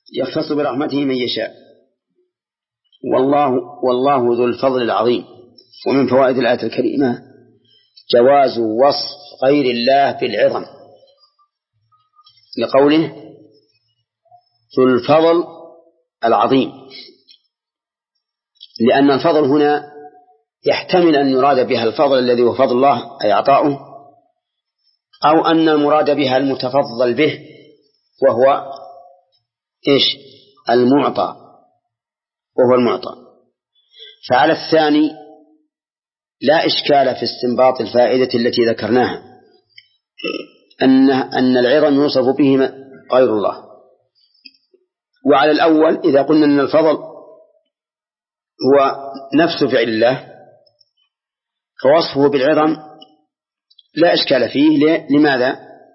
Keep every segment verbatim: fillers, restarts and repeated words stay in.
يختص برحمته من يشاء. والله والله ذو الفضل العظيم. ومن فوائد الآية الكريمة جواز وصف غير الله بالعظم لقوله ذو الفضل العظيم، لأن الفضل هنا يحتمل أن يراد بها الفضل الذي هو فضل الله أي عطاؤه، أو أن المراد بها المتفضل به وهو إيش؟ المعطى، وهو المعطى. فعلى الثاني لا إشكال في استنباط الفائدة التي ذكرناها أن أن العظم يوصف به غير الله. وعلى الأول إذا قلنا أن الفضل هو نفس فعل الله فوصفه بالعظم لا إشكال فيه. لماذا؟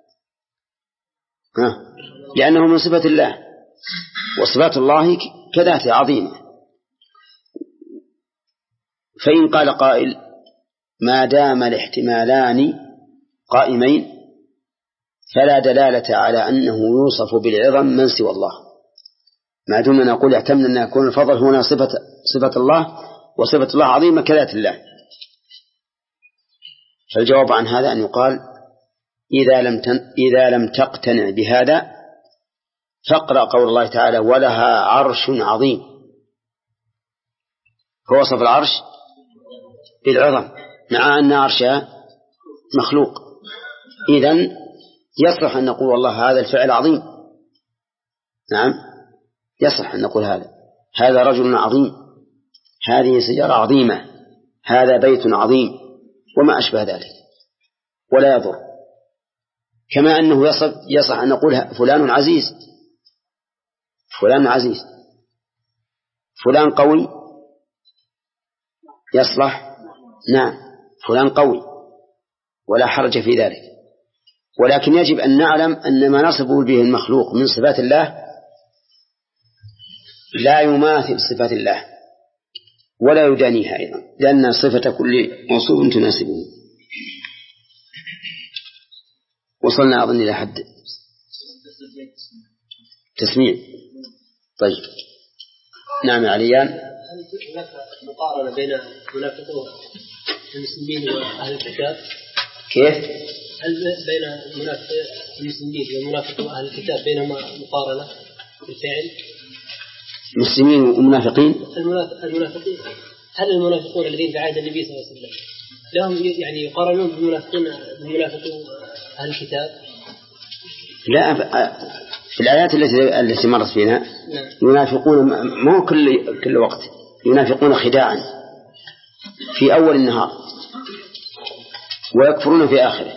ها؟ لأنه من صفة الله، وصفات الله كذاته عظيمة. فإن قال قائل ما دام الاحتمالان قائمين فلا دلالة على أنه يوصف بالعظم من سوى الله، ما دون نقول اعتمنا أن يكون الفضل هنا صفة, صفة الله، وصفة الله عظيمة كذات الله. فالجواب عن هذا أن يقال إذا لم, إذا لم تقتنع بهذا فاقرأ قول الله تعالى ولها عرش عظيم، فوصف العرش بالعظم مع أن عرشها مخلوق. إذن يصلح أن نقول والله هذا الفعل عظيم. نعم يصلح أن نقول هذا هذا رجل عظيم، هذه سيارة عظيمة، هذا بيت عظيم، وما أشبه ذلك، ولا يضر. كما أنه يصح, يصح أن نقول فلان عزيز، فلان عزيز، فلان قوي، يصلح نعم فلان قوي، ولا حرج في ذلك. ولكن يجب أن نعلم أن ما نصف به المخلوق من صفات الله لا يماثل صفات الله ولا يدانيها أيضا، لأن صفة كل موصوف تناسبه. وصلنا أظن إلى حد تسميع. طيب نعم عليان. هل هناك مقارنة بين منافقون المسلمين وأهل الكتاب؟ كيف؟ هل بين المسلمين ومنافقين وأهل الكتاب بينهما مقارنة بالفعل؟ مسلمين ومنافقين؟ المنافقين هل المنافقون الذين في عهد النبي صلى الله عليه وسلم لهم يعني يقارنون بالمنافقين بالمنافقين أهل الكتاب؟ لا، في الآيات التي التي مرت فينا ينافقون ما كل كل وقت، ينافقون خداعا في أول النهار ويكفرون في آخره.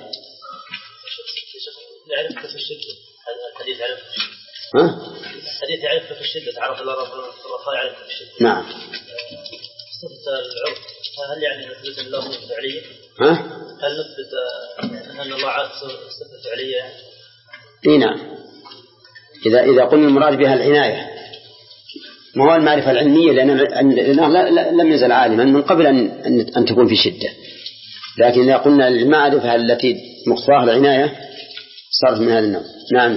يعرفك في الشدة، هذا الحديث يعرفك في الشدة. ها؟ الحديث يعرفك في الشدة، تعرف الله رب الرخاء يعرفك في الشدة. نعم. صفة العرف هل يعني نثبت الله صفة فعلية؟ ها؟ هل نثبت أن الله عاد صفة فعلية يعني؟ إيه نعم. إذا إذا قلنا المراد بها العناية ما هو المعرفة العلمية، لأنه لم يزل عالما من قبل أن أن تكون في شدة. لكن إذا قلنا المعرفة التي مقصاها العناية صارت من هذا النوع. نعم.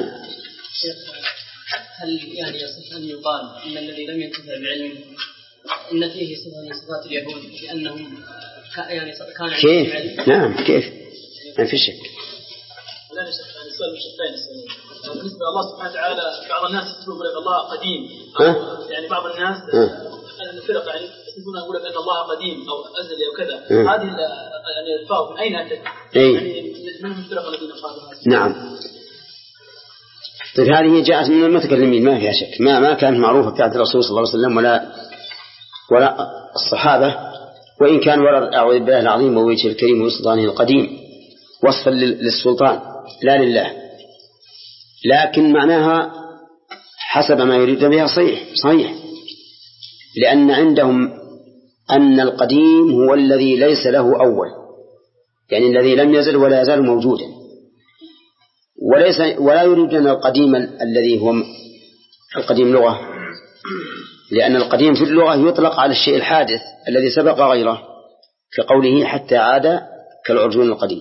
هل يعني يصح أن يقال إن الذي لم ينتفع بعلم إن فيه صفة من صفات اليهود لأنهم يعني كان كيف؟ علم؟ نعم كيف؟ ما في شك. لا نشك عن السؤال بالشقين السنين. بالنسبة لله سبحانه وتعالى بعض الناس يقولون أن الله قديم، يعني بعض الناس الفرق يعني يقولون أقول أن الله قديم أو أزلي أو كذا. هذه يعني الفاظ من أين أتت؟ يعني من الفرق الذين قالوا هذا؟ نعم. طيب هذه جاءت من المتكلمين ما فيها شك، ما ما كانت معروفة في عهد الرسول صلى الله عليه وسلم ولا ولا الصحابة، وإن كان ورد أعوذ بالله العظيم ووجهه الكريم وسلطانه القديم وصفا للسلطان لا لله، لكن معناها حسب ما يريد بها صحيح صحيح، لأن عندهم أن القديم هو الذي ليس له أول، يعني الذي لم يزل ولا يزال موجودا، وليس ولا يريدون القديم الذي هو القديم لغة، لأن القديم في اللغة يطلق على الشيء الحادث الذي سبق غيره كقوله حتى عاد كالعرجون القديم.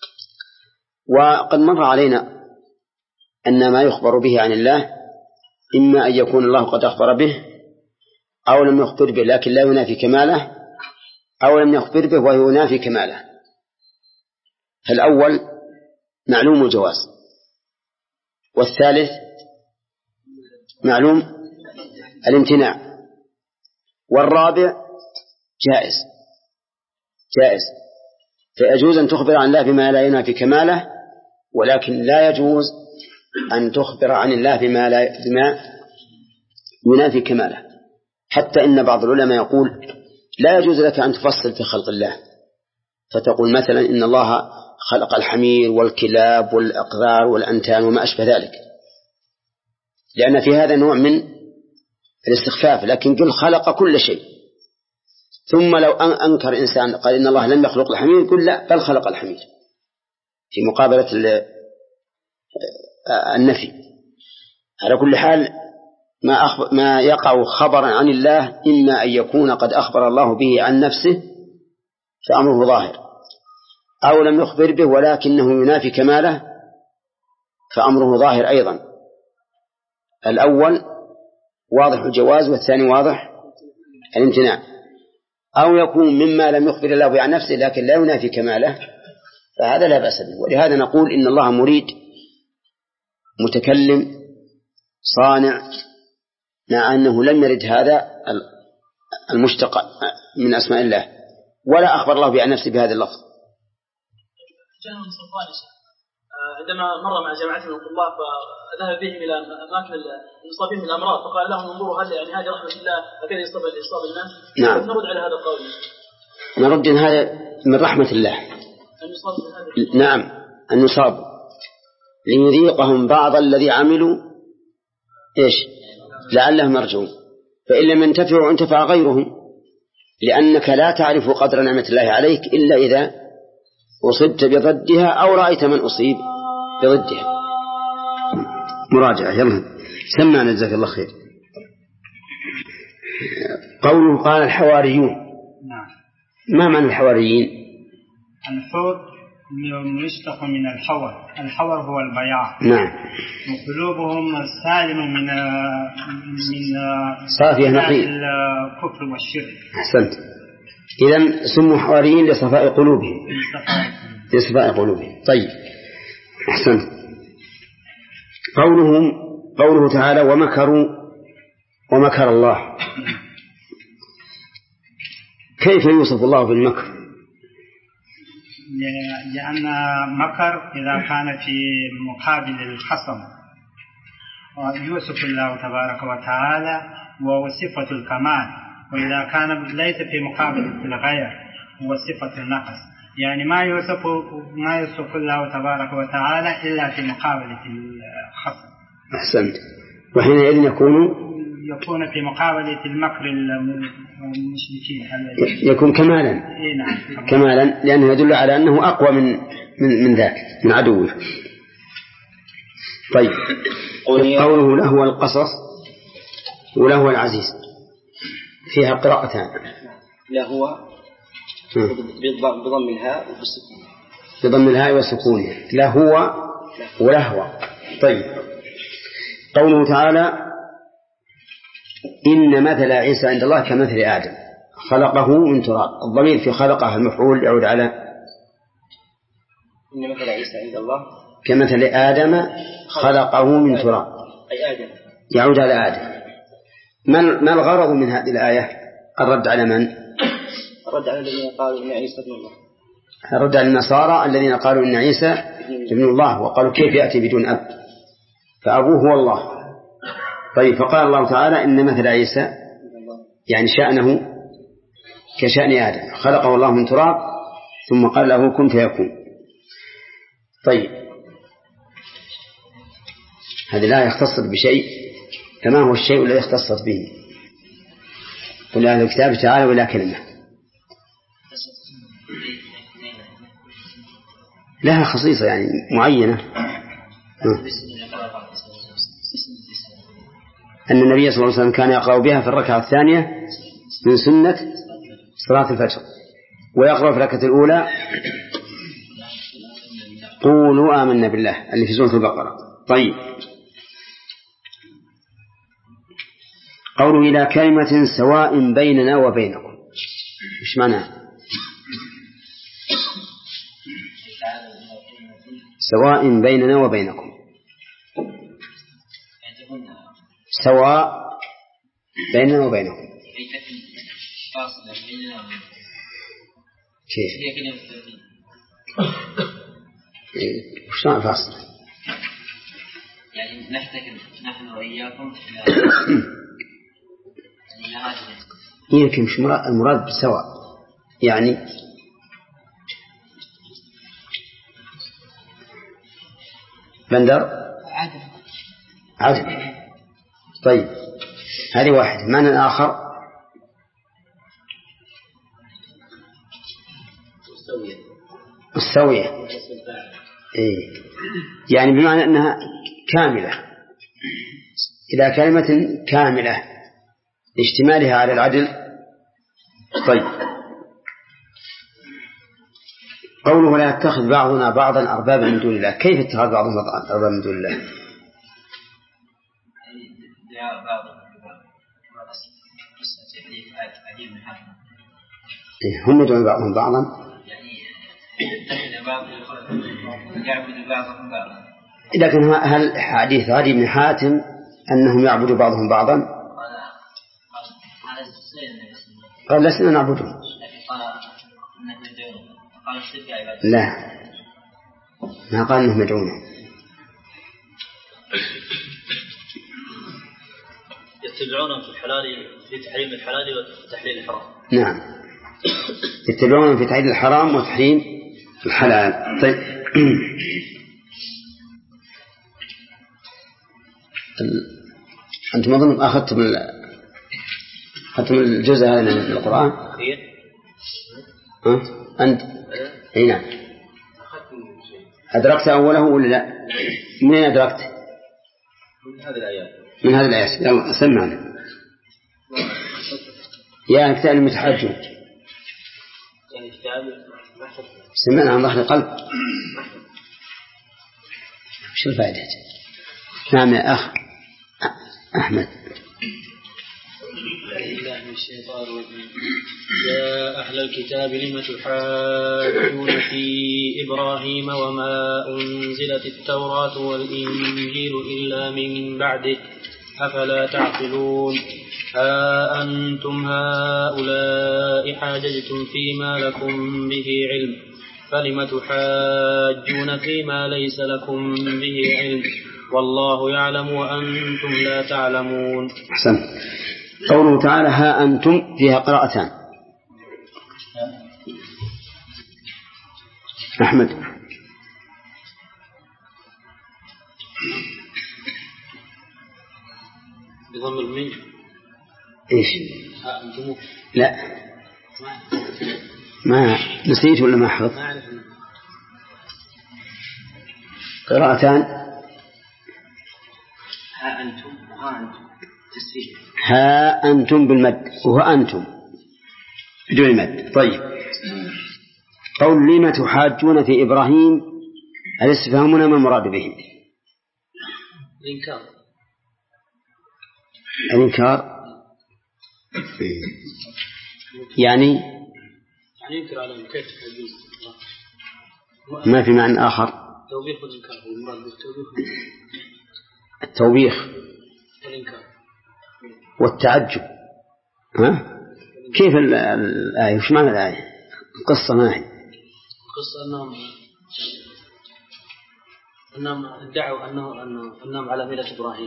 وقد مر علينا أن ما يخبر به عن الله إما أن يكون الله قد أخبر به أو لم يخبر به لكن لا ينافي كماله، أو لم يخبر به وينافي كماله. فالأول معلوم الجواز، والثالث معلوم الامتناع، والرابع جائز جائز فيجوز أن تخبر عن الله بما لا ينافي كماله، ولكن لا يجوز أن تخبر عن الله بما, لا بما ينافي كماله. حتى إن بعض العلماء يقول لا يجوز لك أن تفصل في خلق الله، فتقول مثلا إن الله خلق الحمير والكلاب والأقذار والأنتان وما أشبه ذلك، لأن في هذا نوع من الاستخفاف. لكن قل خلق كل شيء، ثم لو أنكر إنسان قال إن الله لم يخلق الحمير، يقول لا بل خلق الحمير في مقابلة النفي. على كل حال ما, أخبر ما يقع خبرا عن الله إما أن يكون قد أخبر الله به عن نفسه فأمره ظاهر، أو لم يخبر به ولكنه ينافي كماله فأمره ظاهر أيضا. الأول واضح الجواز والثاني واضح الامتناع. أو يكون مما لم يخبر الله به عن نفسه لكن لا ينافي كماله، فهذا لا بأس به. ولهذا نقول إن الله مريد متكلم صانع، مع أنه لم يرد هذا المشتق من أسماء الله ولا أخبر الله عن نفسه بهذا اللفظ. عندما مر مع جماعة من الطلاب فذهب بهم إلى أماكن المصابين بالأمراض، فقال لهم انظروا هذا يعني هذه رحمة الله هكذا يصاب يصاب الناس. نعم. نرد على هذا القول. نرد إن هذا من رحمة الله. نعم أن يصاب ليذيقهم بعض الذي عملوا إيش لعلهم يرجعون، فإن لم ينتفعوا انتفع غيرهم، لأنك لا تعرف قدر نعمة الله عليك إلا إذا أصبت بضدها أو رأيت من أصيب بضدها. مراجعة. يلا سمعنا جزاك الله خير. قوله قال الحواريون. نعم. ما معنى الحواريين؟ الحور يشتق من الحور، الحور هو البياع. نعم. وقلوبهم سالم من من صافية نقية الكفر والشرك. أحسنت. إذن سموا حواريين لصفاء قلوبهم. لصفاء قلوبهم. طيب أحسنت. قولهم قوله تعالى ومكروا ومكر الله، كيف يوصف الله بالمكر؟ لأن مكر إذا كان في مقابل الخصم يوصف الله تبارك وتعالى وهو صفة الكمال، وإذا كان ليس في مقابل الغير هو صفة النقص. يعني ما يوصف ما يوصف الله تبارك وتعالى إلا في مقابلة الخصم. أحسنت. وحينئذ يكون يكون في مقابلة المكر المشركين يكون كمالا. كمالا لأنه يدل على أنه أقوى من من, من ذاك من عدوه. طيب قوله له القصص وله العزيز فيها قراءتان. لهو بضم الهاء والسكون. بضم الهاء والسكون. لهو ولهو. طيب قوله تعالى إن مثل عيسى عند الله كمثل آدم خلقه من تراب. الضمير في خلقه المفعول يعود على إن مثل عيسى عند الله كمثل آدم خلقه من تراب، أي آدم يعود على آدم. ما الغرض من هذه الآية؟ الرد على من؟ الرد على الذين قالوا إن عيسى ابن الله. الرد على النصارى الذين قالوا إن عيسى ابن الله، وقالوا كيف يأتي بدون أب، فأبوه هو الله. طيب فقال الله تعالى إن مثل عيسى يعني شأنه كشأن آدم خلقه الله من تراب ثم قال له كن فيكون. طيب هذه لا يختص بشيء، فما هو الشيء الذي اختصت به؟ قل أهل الكتاب تعالى ولا كلمة لها خصيصة يعني معينة، أن النبي صلى الله عليه وسلم كان يقرأ بها في الركعة الثانية من سنة صلاة الفجر، ويقرأ في الركعة الأولى قولوا آمنا بالله اللي في سورة البقرة. طيب قوله إلى كلمة سواء بيننا وبينكم، إيش معناه؟ سواء بيننا وبينكم، سواء بيننا وبينكم كيف؟ وش معنى فاصل؟ يعني نحتكم نحن وإياكم يمكن مش المراد بسواء، يعني بندر عدل عدل. طيب هذه واحد. معنى الآخر السوية، إيه. يعني بمعنى أنها كاملة، إلى كلمة كاملة اشتمالها على العدل. طيب قوله لا يتخذ بعضنا بعضا أربابا من دون الله، كيف اتخذ بعضهم بعضا أربابا من دون الله؟ هم يدعون بعضهم بعضا، لكن هل حديث عدي بن حاتم أنهم يعبدوا بعضهم بعضا؟ قال لسنا نعبدهم. لا، ما قال أنهم يدعونه. يتبعون في الحلال في تحريم الحلال وتحليل الحرام. نعم، يتبعون في تحليل الحرام وتحريم الحلال. طيب أنتم أظن أخذتم أخذتم الجزء هذا من القرآن؟ ها؟ أنت؟ أي نعم. أدركت أوله ولا لا؟ منين أدركت؟ من هذه الآيات. من هذه الآيات. يلا سمعنا يا كتاب المتحجون. سمعنا عن ظهر القلب. شو الفائدة؟ نعم يا أخ أحمد. يا أهل الكتاب لم تحاجون في إبراهيم وما أنزلت التوراة والإنجيل إلا من بعده أفلا تعقلون. ها أنتم هؤلاء حاججتم فيما لكم به علم فلم تحاجون فيما ليس لكم به علم والله يعلم وأنتم لا تعلمون. أحسن. قوله تعالى ها أنتم فيها قراءتان. أحمد. بضم الميم. إيش؟ ها أنتم. لا ما نسيت ولا ما حفظ. قراءتان. ها أنتم وها أنتم تسهيل. ها أنتم بالمد وها أنتم بدون مد. طيب قول لما تحاجون في إبراهيم الاستفهام هنا ما المراد به؟ الإنكار. الإنكار يعني يعني ينكر على كيف تحاجون ما في معنى آخر. توبيخ والإنكار والمراد بالتوبيخ التوبيخ والإنكار والتعجب. ها كيف الآية؟ وش معنى الآية؟ القصة ما هي؟ القصة أنهم أنهم ادعوا أنه أنهم على ملة إبراهيم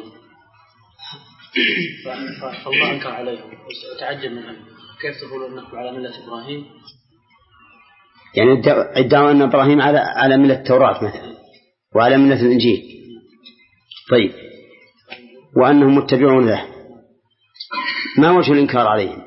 فالله أنكر عليهم وتعجب منهم كيف تقولون أنكم على ملة إبراهيم؟ يعني ادعوا أن إبراهيم على على ملة التوراة مثلا وعلى ملة الإنجيل. طيب وأنهم متبعون له، ما وجه الإنكار عليهم؟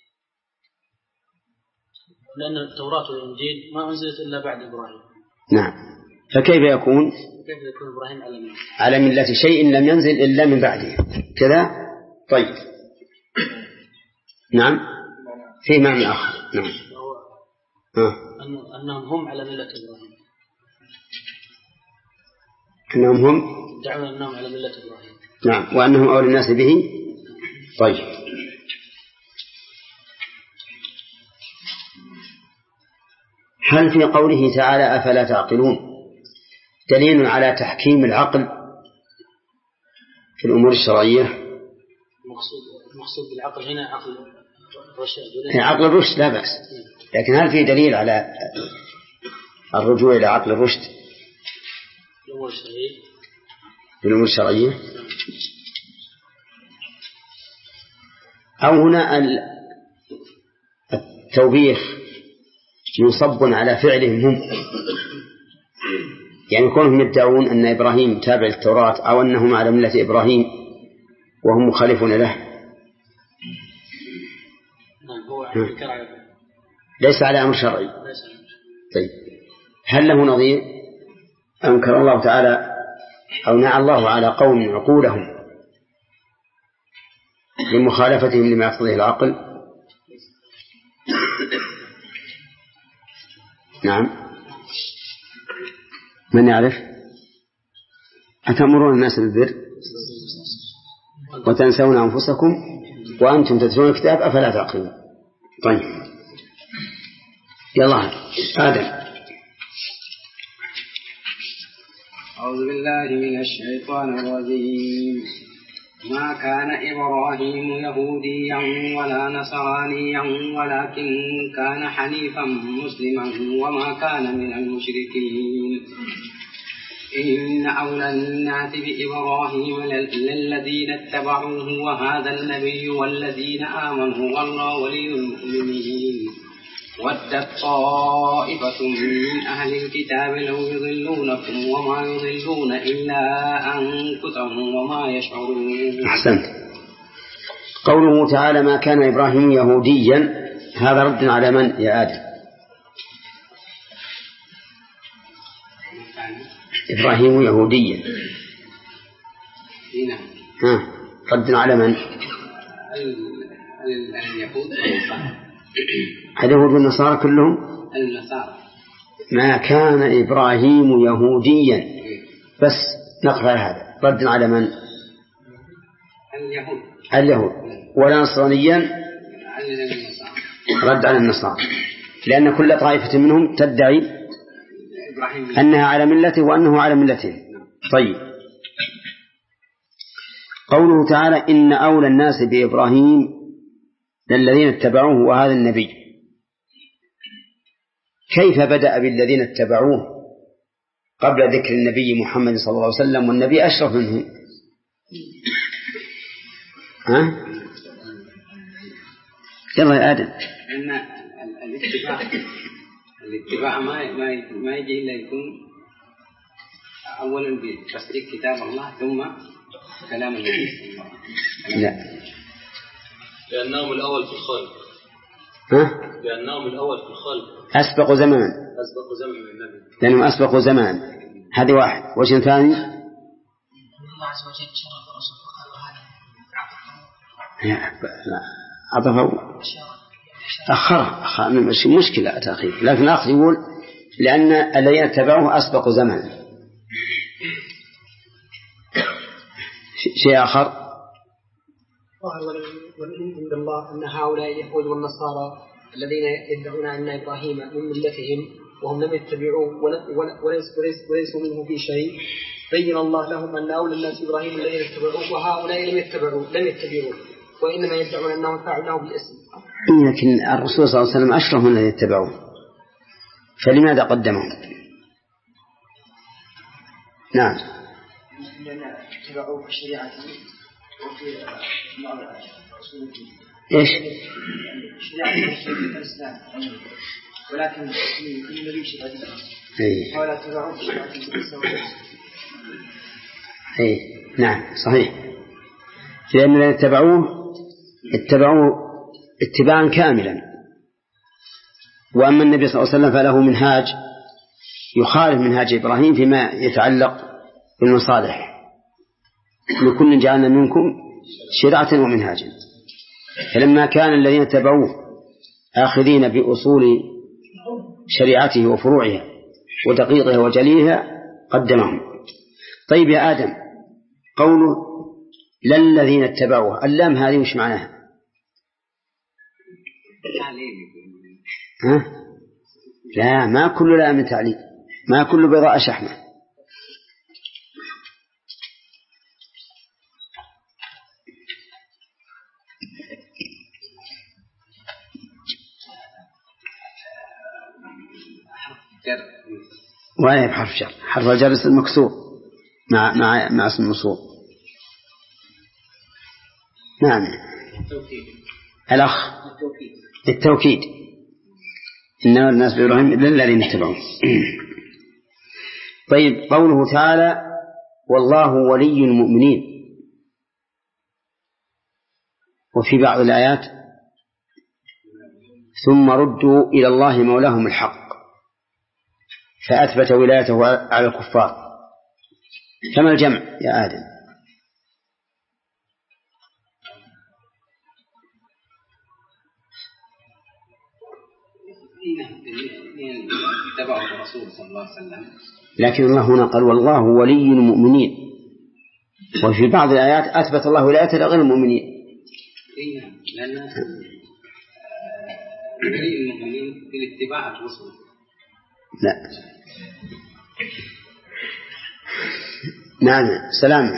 لأن التوراة والإنجيل ما أنزلت إلا بعد إبراهيم. نعم، فكيف يكون كيف يكون إبراهيم على ملة على ملة شيء لم ينزل إلا من بعده كذا؟ طيب نعم في معنى آخر. نعم آه. أنهم هم على ملة إبراهيم. أنهم هم دعوا أنهم على ملة إبراهيم. نعم وأنهم أولى الناس به. طيب، هل في قوله تعالى أفلا تعقلون دليل على تحكيم العقل في الأمور الشرعية؟ المقصود المقصود بالعقل هنا عقل الرشد، عقل الرشد لا بأس، لكن هل في دليل على الرجوع إلى عقل الرشد الأمور الشرعية في الأمور الشرعية؟ أو هنا التوبيخ منصب على فعلهم هم، يعني كونهم يدعون أن إبراهيم تابع التوراة أو أنهم على ملة إبراهيم وهم مخالفون له. ليس على أمر شرعي. طيب، هل له نظير؟ أنكر الله تعالى أو نعى الله على قوم عقولهم لمخالفتهم لما يقتضيه العقل؟ نعم. من يعرف؟ أتأمرون الناس بالبر وتنسون أنفسكم وأنتم تتلون الكتاب أفلا تعقلون. طيب، يلا آدم. أعوذ بالله من الشيطان الرجيم. ما كان إبراهيم يهوديا ولا نصرانيا ولكن كان حنيفا مسلما وما كان من المشركين. إن أولى الناس بإبراهيم للذين اتبعوه وهذا النبي والذين آمنوا والله ولي المؤمنين. ودت طائفة من أهل الكتاب لو يضلونكم وما يضلون إلا أنفسهم وما يشعرون. أحسنت. قوله تعالى ما كان إبراهيم يهوديا، هذا رد على من يا آدم؟ إبراهيم يهوديا، ها رد على من؟ اليهود اليهود والنصارى كلهم. النصارى. ما كان إبراهيم يهوديا، بس نقرأ هذا رد على من؟ اليهود. اليهود. ولا نصرانيا، رد على النصارى، لأن كل طائفة منهم تدعي أنها على ملته وأنه على ملته. طيب، قوله تعالى إن أولى الناس بإبراهيم للذين اتبعوه وهذا النبي، كيف بدأ بالذين اتبعوه قبل ذكر النبي محمد صلى الله عليه وسلم والنبي أشرف منه؟ ها؟ يلا يا آدم. أن الاتباع الاتباع ما ما يجي إلا يكون أولا بتصديق كتاب الله ثم كلام النبي. لا، لأنهم الأول في الخلق. ها؟ لأنهم الأول في الخلق. أسبقوا زمان. أسبقوا زمان النبي. لأنهم أسبقوا زمان. هذه واحد. وجه ثاني. الله عز وجل شرف الرسول وقال عطفوا أخر أخر مش مشكلة تأخير، لكن الأخر يقول لأن الذين اتبعوه أسبقوا زمان. شيء آخر. عند الله أن هؤلاء اليهود والنصارى الذين يدعون أن إبراهيم من ملتهم وهم لم يتبعوه وليسوا منه في شيء، بين الله لهم أن أولى الناس إبراهيم الذين اتبعوه وهؤلاء لم يتبعوه لم يتبعوه وإنما يدعون أنهم فعلوه بالاسم. لكن الرسول صلى الله عليه وسلم أشرف من الذين اتبعوه، فلماذا قدمهم؟ نعم. لأن اتبعوه في شريعته وفي إيش؟ شريعته الإسلام، ولكن كل نبي شريعته ولا اتبعوه في شريعته. إيه نعم صحيح، لأن الذين اتبعوه اتبعوه اتباعا كاملا، وأما النبي صلى الله عليه وسلم فله منهاج يخالف منهاج إبراهيم فيما يتعلق بالمصالح. لكل جعلنا منكم شرعة ومنهاجا، فلما كان الذين اتبعوه آخذين بأصول شريعته وفروعها ودقيقها وجليها قدمهم. طيب يا آدم، قوله لا الذين اتبعوه. اللام هذه وش معناها؟ ها؟ لا، ما كل لام تعليل، ما كل بيضاء شحمة. وين بحرف جر؟ حرف الجر اسم مكسور مع مع مع اسم الموصول. نعم. الأخ التوكيد. إنما الناس بإبراهيم إلا الذين اتبعوه. طيب، قوله تعالى والله ولي المؤمنين، وفي بعض الآيات ثم ردوا إلى الله مولاهم الحق، فأثبت ولايته على الكفار. كما الجمع يا آدم؟ لكن الله هنا قال والله ولي المؤمنين، وفي بعض الآيات أثبت الله ولايته لغير المؤمنين. لأن ولي المؤمنين بالاتباع الرسول. لا. نعم. سلام.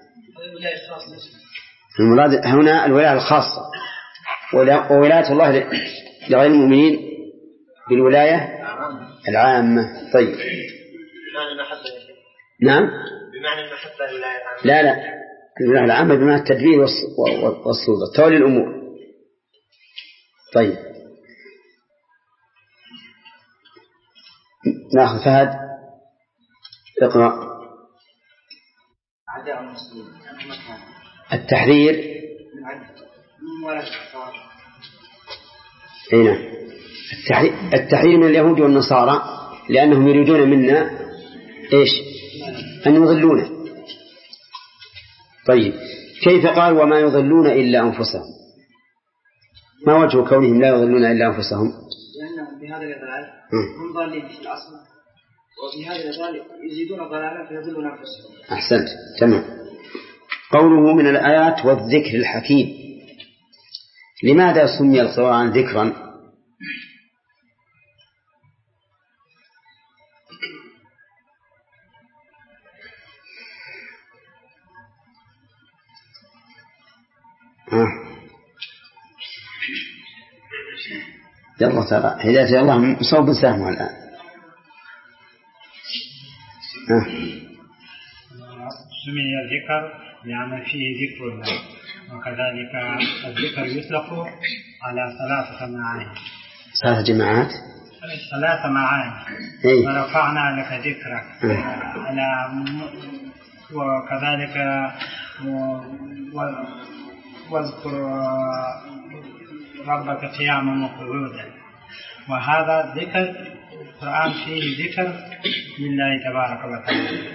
المراد هنا الولاية الخاصة، وولاية الله لغير المؤمنين بالولاية العامة. طيب. نعم. بمعنى المحبة الولاية العامة. لا لا، الولاية العامة بمعنى التدبير والسلطة، تولي الأمور. طيب، ناخذ فهد اقرأ. التحرير. هنا التحرير من اليهود والنصارى، لأنهم يريدون منا إيش؟ أن يضلونا. طيب، كيف قال وما يضلون إلا أنفسهم؟ ما وجه كونهم لا يضلون إلا أنفسهم؟ لأنهم بهذا الإضلال هم ضالين في الأصل، وبهذا الإضلال يزيدون ضلالا فيضلون أنفسهم. أحسنت، تمام. قوله من الآيات والذكر الحكيم، لماذا سمي القرآن ذكرا؟ ها يلا ترى هداية الله مصوب سهمه الآن. ها سمي الذكر لأن فيه ذكر الله، وكذلك الذكر يطلق على ثلاثة معاني. ثلاثة جماعات. ثلاثة معاني. إيه؟ ورفعنا لك ذكرك. إيه؟ على وكذلك واذكر ربك قياما وقعودا. وهذا ذكر القرآن فيه ذكر لله تبارك وتعالى.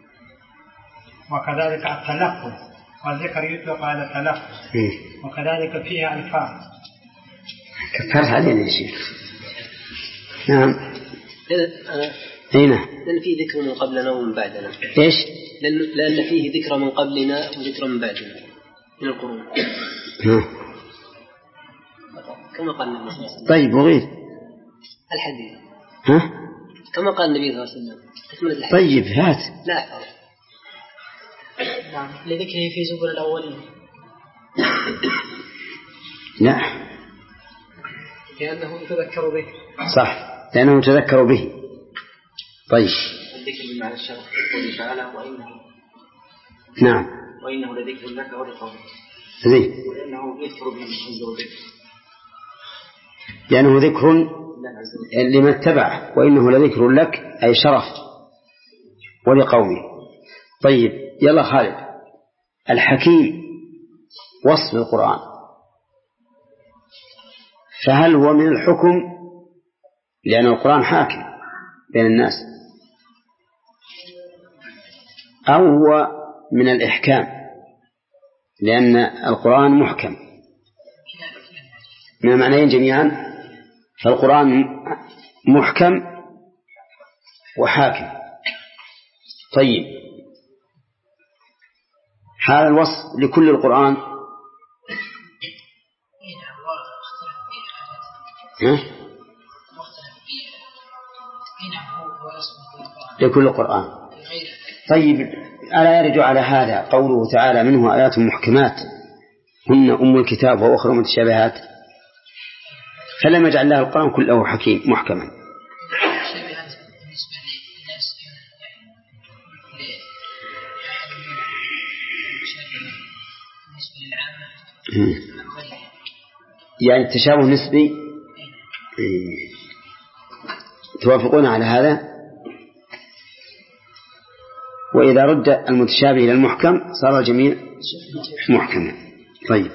وكذلك التلفظ، والذكر يطلق على التلفظ. وكذلك فيها ألفاظ. كفرت علينا يا شيخ. نعم. هنا لأن فيه ذكر من قبلنا ومن بعدنا. إيش؟ لأن, لأن فيه ذكر من قبلنا وذكر من بعدنا من القرون. ها. كما قال النبي صلى الله عليه وسلم. طيب، وغير الحديث. ها؟ كما قال النبي صلى الله عليه وسلم. الحديث. طيب، هات. لا. نعم، لذكره في زبر الأولين. لا، لأنه يتذكر به. صح، لأنه يتذكر به. طيب. الذكر بمعنى الشرف قوله تعالى وإنه. نعم. وإنه لذكر لك ولقومك. زين. وإنه يذكر به ينزل به. لأنه ذكر لمن اتبعه، وإنه لذكر لك أي شرف ولقومه. طيب، يلا خالد. الحكيم وصف القرآن، فهل هو من الحكم لأن القرآن حاكم بين الناس، أو هو من الإحكام لأن القرآن محكم؟ من المعنيين جميعا، فالقرآن محكم وحاكم. طيب، حال الوصف لكل القرآن. ها؟ لكل القرآن. طيب ألا يرد على هذا قوله تعالى منه آيات محكمات هن أم الكتاب وأخرى متشابهات، فلم يجعل الله القرآن كله حكيم محكما. يعني التشابه نسبي. توافقون على هذا؟ وإذا رد المتشابه إلى المحكم صار الجميع محكما. طيب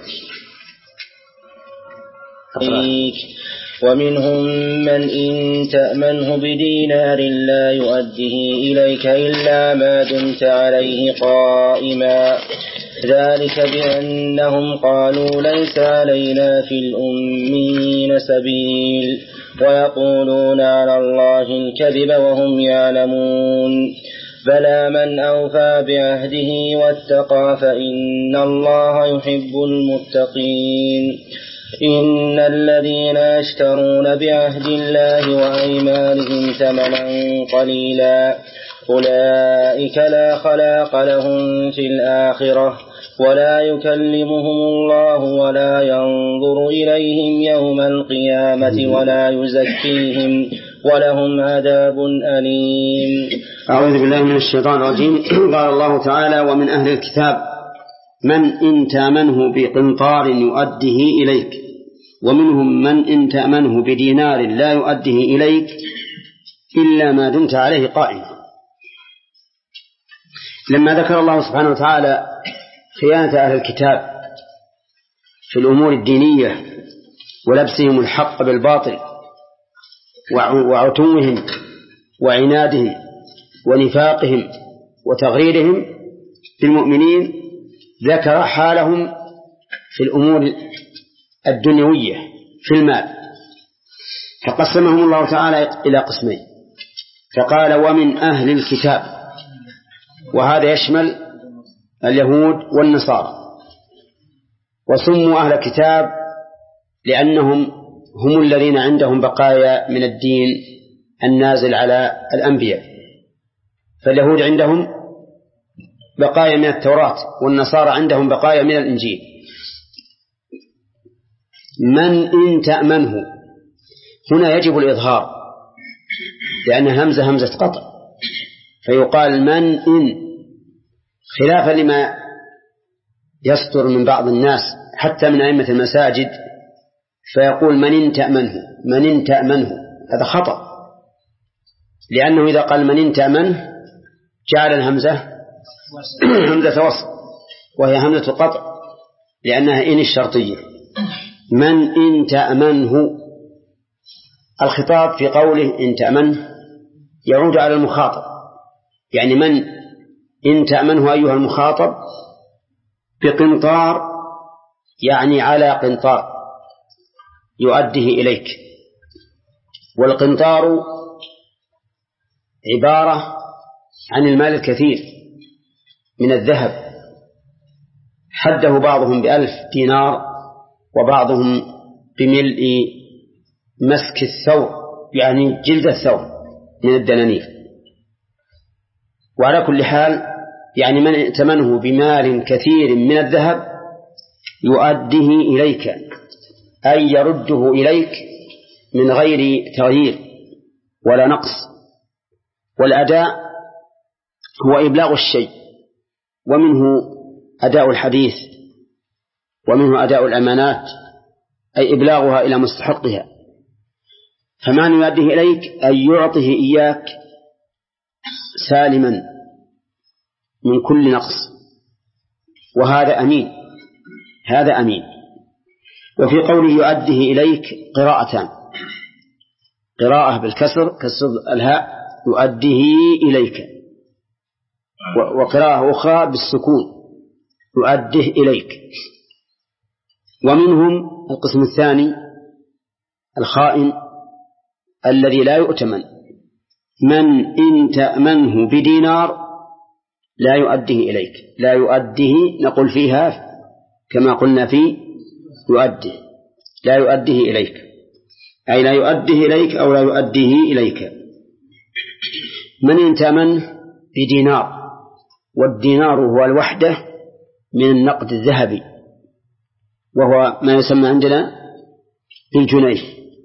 ومنهم من إن تأمنه بدينار لا يؤديه إليك إلا ما دمت عليه قائما، ذلك بأنهم قالوا ليس علينا في الأمين سبيل ويقولون على الله الكذب وهم يعلمون. بلى من أوفى بعهده واتقى فإن الله يحب المتقين. إن الذين يشترون بعهد الله وأيمانهم ثمنا قليلا أولئك لا خلاق لهم في الآخرة ولا يكلمهم الله ولا ينظر إليهم يوم القيامة ولا يزكيهم ولهم عذاب أليم. أعوذ بالله من الشيطان الرجيم. قال الله تعالى ومن أهل الكتاب من إن تأمنه بقنطار يؤديه إليك ومنهم من إن تأمنه بدينار لا يؤديه إليك إلا ما دمت عليه قائما. لما ذكر الله سبحانه وتعالى خيانة أهل الكتاب في الأمور الدينية ولبسهم الحق بالباطل وعتوهم وعنادهم ونفاقهم وتغريرهم بالمؤمنين ذكر حالهم في الأمور الدنيوية في المال، فقسمهم الله تعالى إلى قسمين، فقال ومن أهل الكتاب، وهذا يشمل اليهود والنصارى، وسموا أهل الكتاب لأنهم هم الذين عندهم بقايا من الدين النازل على الأنبياء، فاليهود عندهم بقايا من التوراة والنصارى عندهم بقايا من الإنجيل. من إن تأمنه هنا يجب الإظهار لأن همزة همزة قطع، فيقال من إن، خلافا لما يصدر من بعض الناس حتى من أئمة المساجد فيقول من إن تأمنه من إن تأمنه، هذا خطأ، لأنه إذا قال من إن تأمنه جعل الهمزة همزة وصل وهي همزة قطع لأنها إن الشرطية. من إن تأمنه، الخطاب في قوله إن تأمنه يعود على المخاطب، يعني من إن تأمنه أيها المخاطب بقنطار، يعني على قنطار يؤديه إليك. والقنطار عبارة عن المال الكثير من الذهب، حده بعضهم بألف دينار وبعضهم بملء مسك الثوب، يعني جلد الثوب من الدنانير. وعلى كل حال يعني من ائتمنه بمال كثير من الذهب يؤديه إليك، أي يرده إليك من غير تغيير ولا نقص. والأداء هو إبلاغ الشيء، ومنه أداء الحديث، ومنه أداء الأمانات، أي إبلاغها إلى مستحقها. فمعنى يؤديه إليك أن يعطيه إياك سالما من كل نقص، وهذا أمين، هذا أمين. وفي قوله يؤديه إليك قراءتان، قراءة بالكسر كسر الهاء يؤديه إليك، وقراءة أخرى بالسكون يؤديه إليك. ومنهم القسم الثاني الخائن الذي لا يؤتمن، من إن تأمنه بدينار لا يؤديه إليك. لا يؤديه نقول فيها كما قلنا في يؤديه، لا يؤديه إليك، أي لا يؤديه إليك أو لا يؤديه إليك. من إن تأمنه بدينار، والدينار هو الوحدة من النقد الذهبي، وهو ما يسمى عندنا بالجنيه.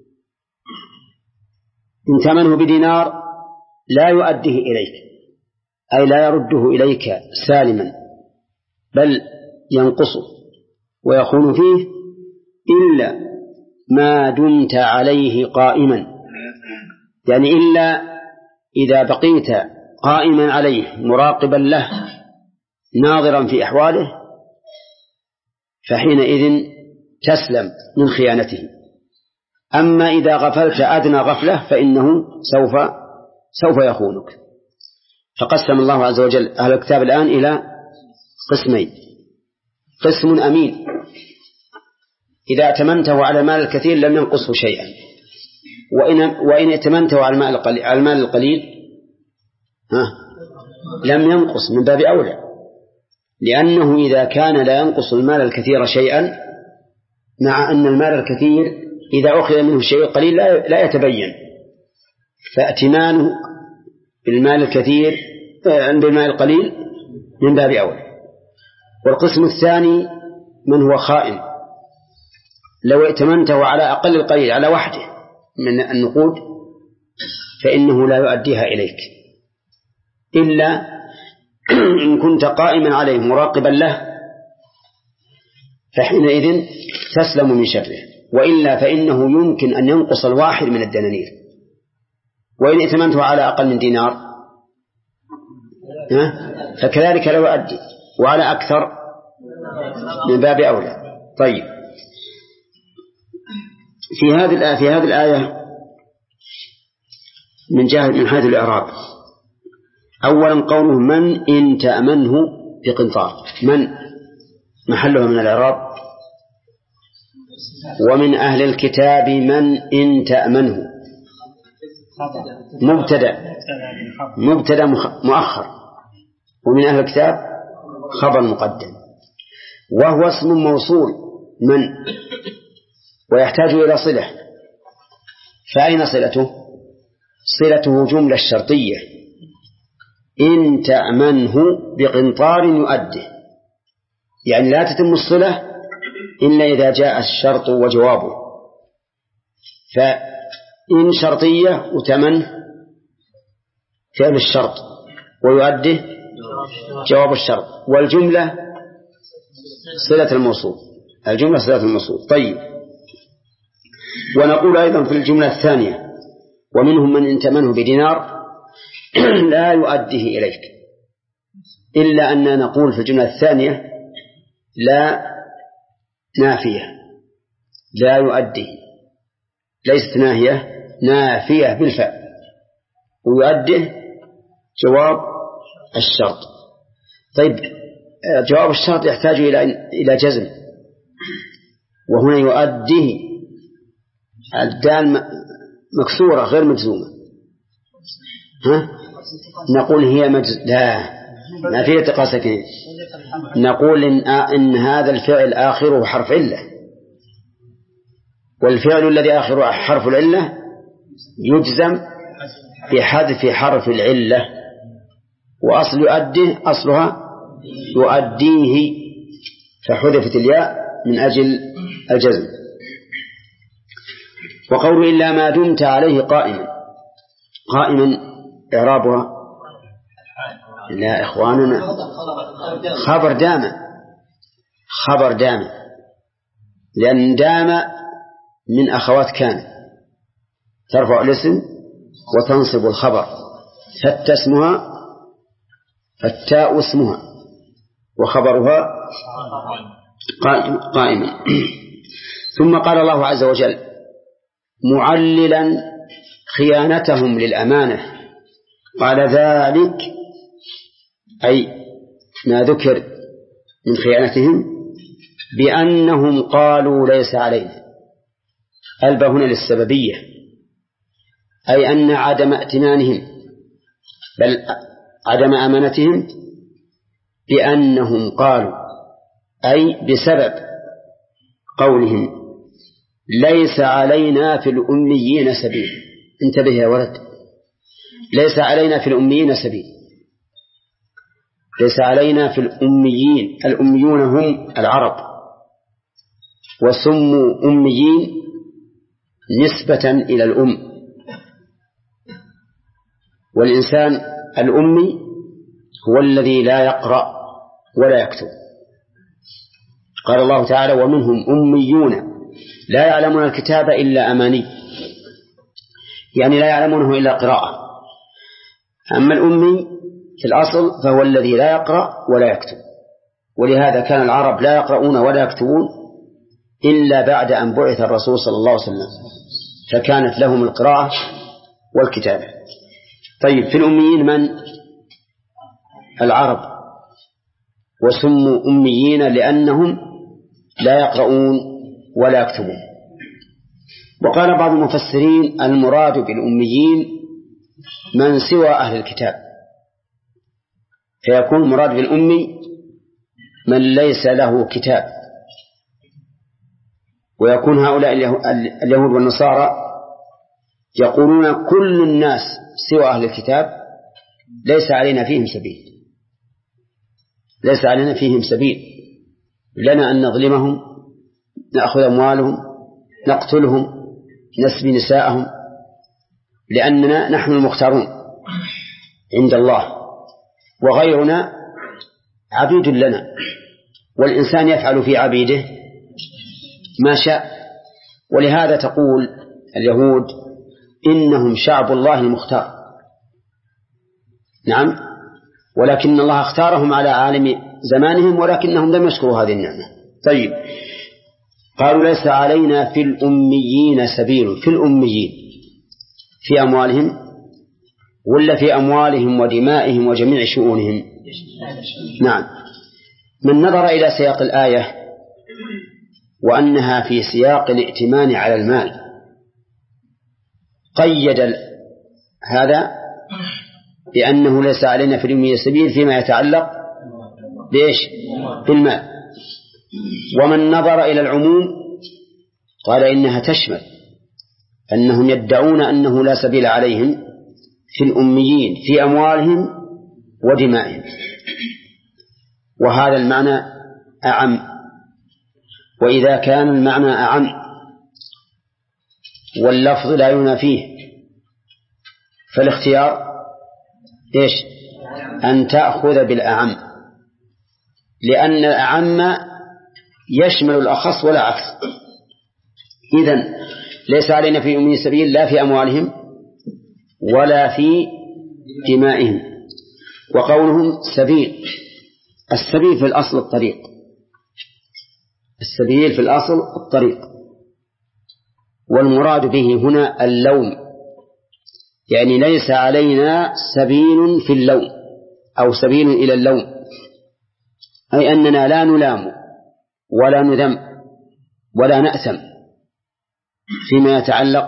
إن تأمنه بدينار لا يؤديه إليك، أي لا يرده إليك سالما، بل ينقصه ويخون فيه إلا ما دمت عليه قائما، يعني إلا إذا بقيت قائما عليه مراقبا له ناظرا في أحواله، فحينئذ تسلم من خيانته. أما إذا غفلت أدنى غفلة فإنه سوف سوف يخونك. فقسم الله عز وجل أهل الكتاب الآن إلى قسمين: قسم أمين إذا ائتمنته على المال الكثير لم ينقصه شيئا، وإن, وإن ائتمنته على المال القليل, على المال القليل ها لم ينقص من باب أولى، لأنه إذا كان لا ينقص المال الكثير شيئا، مع أن المال الكثير إذا أخذ منه الشيء القليل لا يتبين، فائتمانه بالمال الكثير بالمال القليل من باب أولى. والقسم الثاني من هو خائن، لو ائتمنته على أقل القليل على وحده من النقود فإنه لا يؤديها إليك إلا إن كنت قائما عليه مراقبا له، فحينئذ تسلم من شره، وإلا فإنه يمكن أن ينقص الواحد من الدنانير. وإن ائتمنته على أقل من دينار فكذلك لا يؤدي، وعلى أكثر من باب أولى. طيب، في هذه الآية في هذه الآية من جهة من حيث الإعراب، أولا قوله من إن تأمنه بقنطار، من محلها من الإعراب. ومن أهل الكتاب من إن تأمنه مبتدأ مبتدأ مؤخر، ومن أهل الكتاب خبر مقدم، وهو اسم موصول من، ويحتاج إلى صلة. فأين صلته؟ صلته جملة الشرطية: إن تأمنه بقنطار يؤده، يعني لا تتم الصلة إلا إذا جاء الشرط وجوابه. فإن شرطية وتمن فعل الشرط ويؤده جواب الشرط، والجملة صلة الموصول، الجملة صلة الموصول. طيب، ونقول أيضا في الجملة الثانية: ومنهم من إن تأمنه بدينار لا يؤديه إليك، إلا أن نقول في الجملة الثانية لا نافية، لا يؤديه، ليست ناهية، نافية بالفعل، ويؤديه جواب الشرط. طيب، جواب الشرط يحتاج إلى إلى جزم، وهنا يؤديه الدال مكسورة غير مجزومة، ها؟ نقول هي مجز... لا ما فيه التقاء ساكنين، نقول إن, إن هذا الفعل آخره حرف علة، والفعل الذي آخره حرف العلة يجزم بحذف حرف العلة، وأصل يؤديه أصلها يؤديه، فحذفت الياء من أجل الجزم. وقول إلا ما دمت عليه قائما، قائما إعرابها لا إخواننا خبر دام، خبر دام، لأن دام من أخوات كان ترفع الاسم وتنصب الخبر، فالتاء اسمها فالتاء اسمها وخبرها قائما. ثم قال الله عز وجل معللا خيانتهم للأمانة، قال ذلك أي ما ذكر من خيانتهم بأنهم قالوا ليس علينا، البا هنا للسببية، أي أن عدم ائتمانهم بل عدم أمانتهم بأنهم قالوا، أي بسبب قولهم ليس علينا في الأميين سبيل. انتبه يا ولد، ليس علينا في الأميين سبيل، ليس علينا في الأميين. الأميون هم العرب، وسموا أميين نسبة إلى الأم، والإنسان الأمي هو الذي لا يقرأ ولا يكتب. قال الله تعالى ومنهم أميون لا يعلمون الكتاب إلا أماني، يعني لا يعلمونه إلا قراءة. أما الأمي في الأصل فهو الذي لا يقرأ ولا يكتب، ولهذا كان العرب لا يقرؤون ولا يكتبون إلا بعد أن بعث الرسول صلى الله عليه وسلم، فكانت لهم القراءة والكتابة. طيب في الأميين من؟ العرب، وسموا أميين لأنهم لا يقرؤون ولا يكتبون. وقال بعض المفسرين المراد بالأميين من سوى أهل الكتاب، فيكون مراد بالأمي من ليس له كتاب، ويكون هؤلاء اليهود والنصارى يقولون كل الناس سوى أهل الكتاب ليس علينا فيهم سبيل، ليس علينا فيهم سبيل، لنا أن نظلمهم، نأخذ أموالهم، نقتلهم، نسبي نساءهم، لأننا نحن المختارون عند الله، وغيرنا عبيد لنا، والإنسان يفعل في عبيده ما شاء. ولهذا تقول اليهود إنهم شعب الله المختار. نعم، ولكن الله اختارهم على عالم زمانهم، ولكنهم لم يشكروا هذه النعمة. طيب، قالوا ليس علينا في الأميين سبيل. في الأميين في أموالهم ولا في أموالهم ودمائهم وجميع شؤونهم؟ نعم. من نظر إلى سياق الآية وأنها في سياق الائتمان على المال قيد هذا بأنه ليس علينا في الأميين سبيل فيما يتعلق بإيش؟ بالمال. ومن نظر إلى العموم قال إنها تشمل أنهم يدعون أنه لا سبيل عليهم في الأميين في أموالهم ودمائهم، وهذا المعنى أعم. وإذا كان المعنى أعم واللفظ لا ينافيه فالاختيار إيش؟ أن تأخذ بالأعم، لأن الأعم يشمل الأخص ولا عكس. إذن ليس علينا في أمي سبيل لا في أموالهم ولا في دمائهم. وقولهم سبيل، السبيل في الأصل الطريق، السبيل في الأصل الطريق، والمراد به هنا اللوم، يعني ليس علينا سبيل في اللوم أو سبيل إلى اللوم، أي أننا لا نلام ولا نذم ولا نأثم فيما يتعلق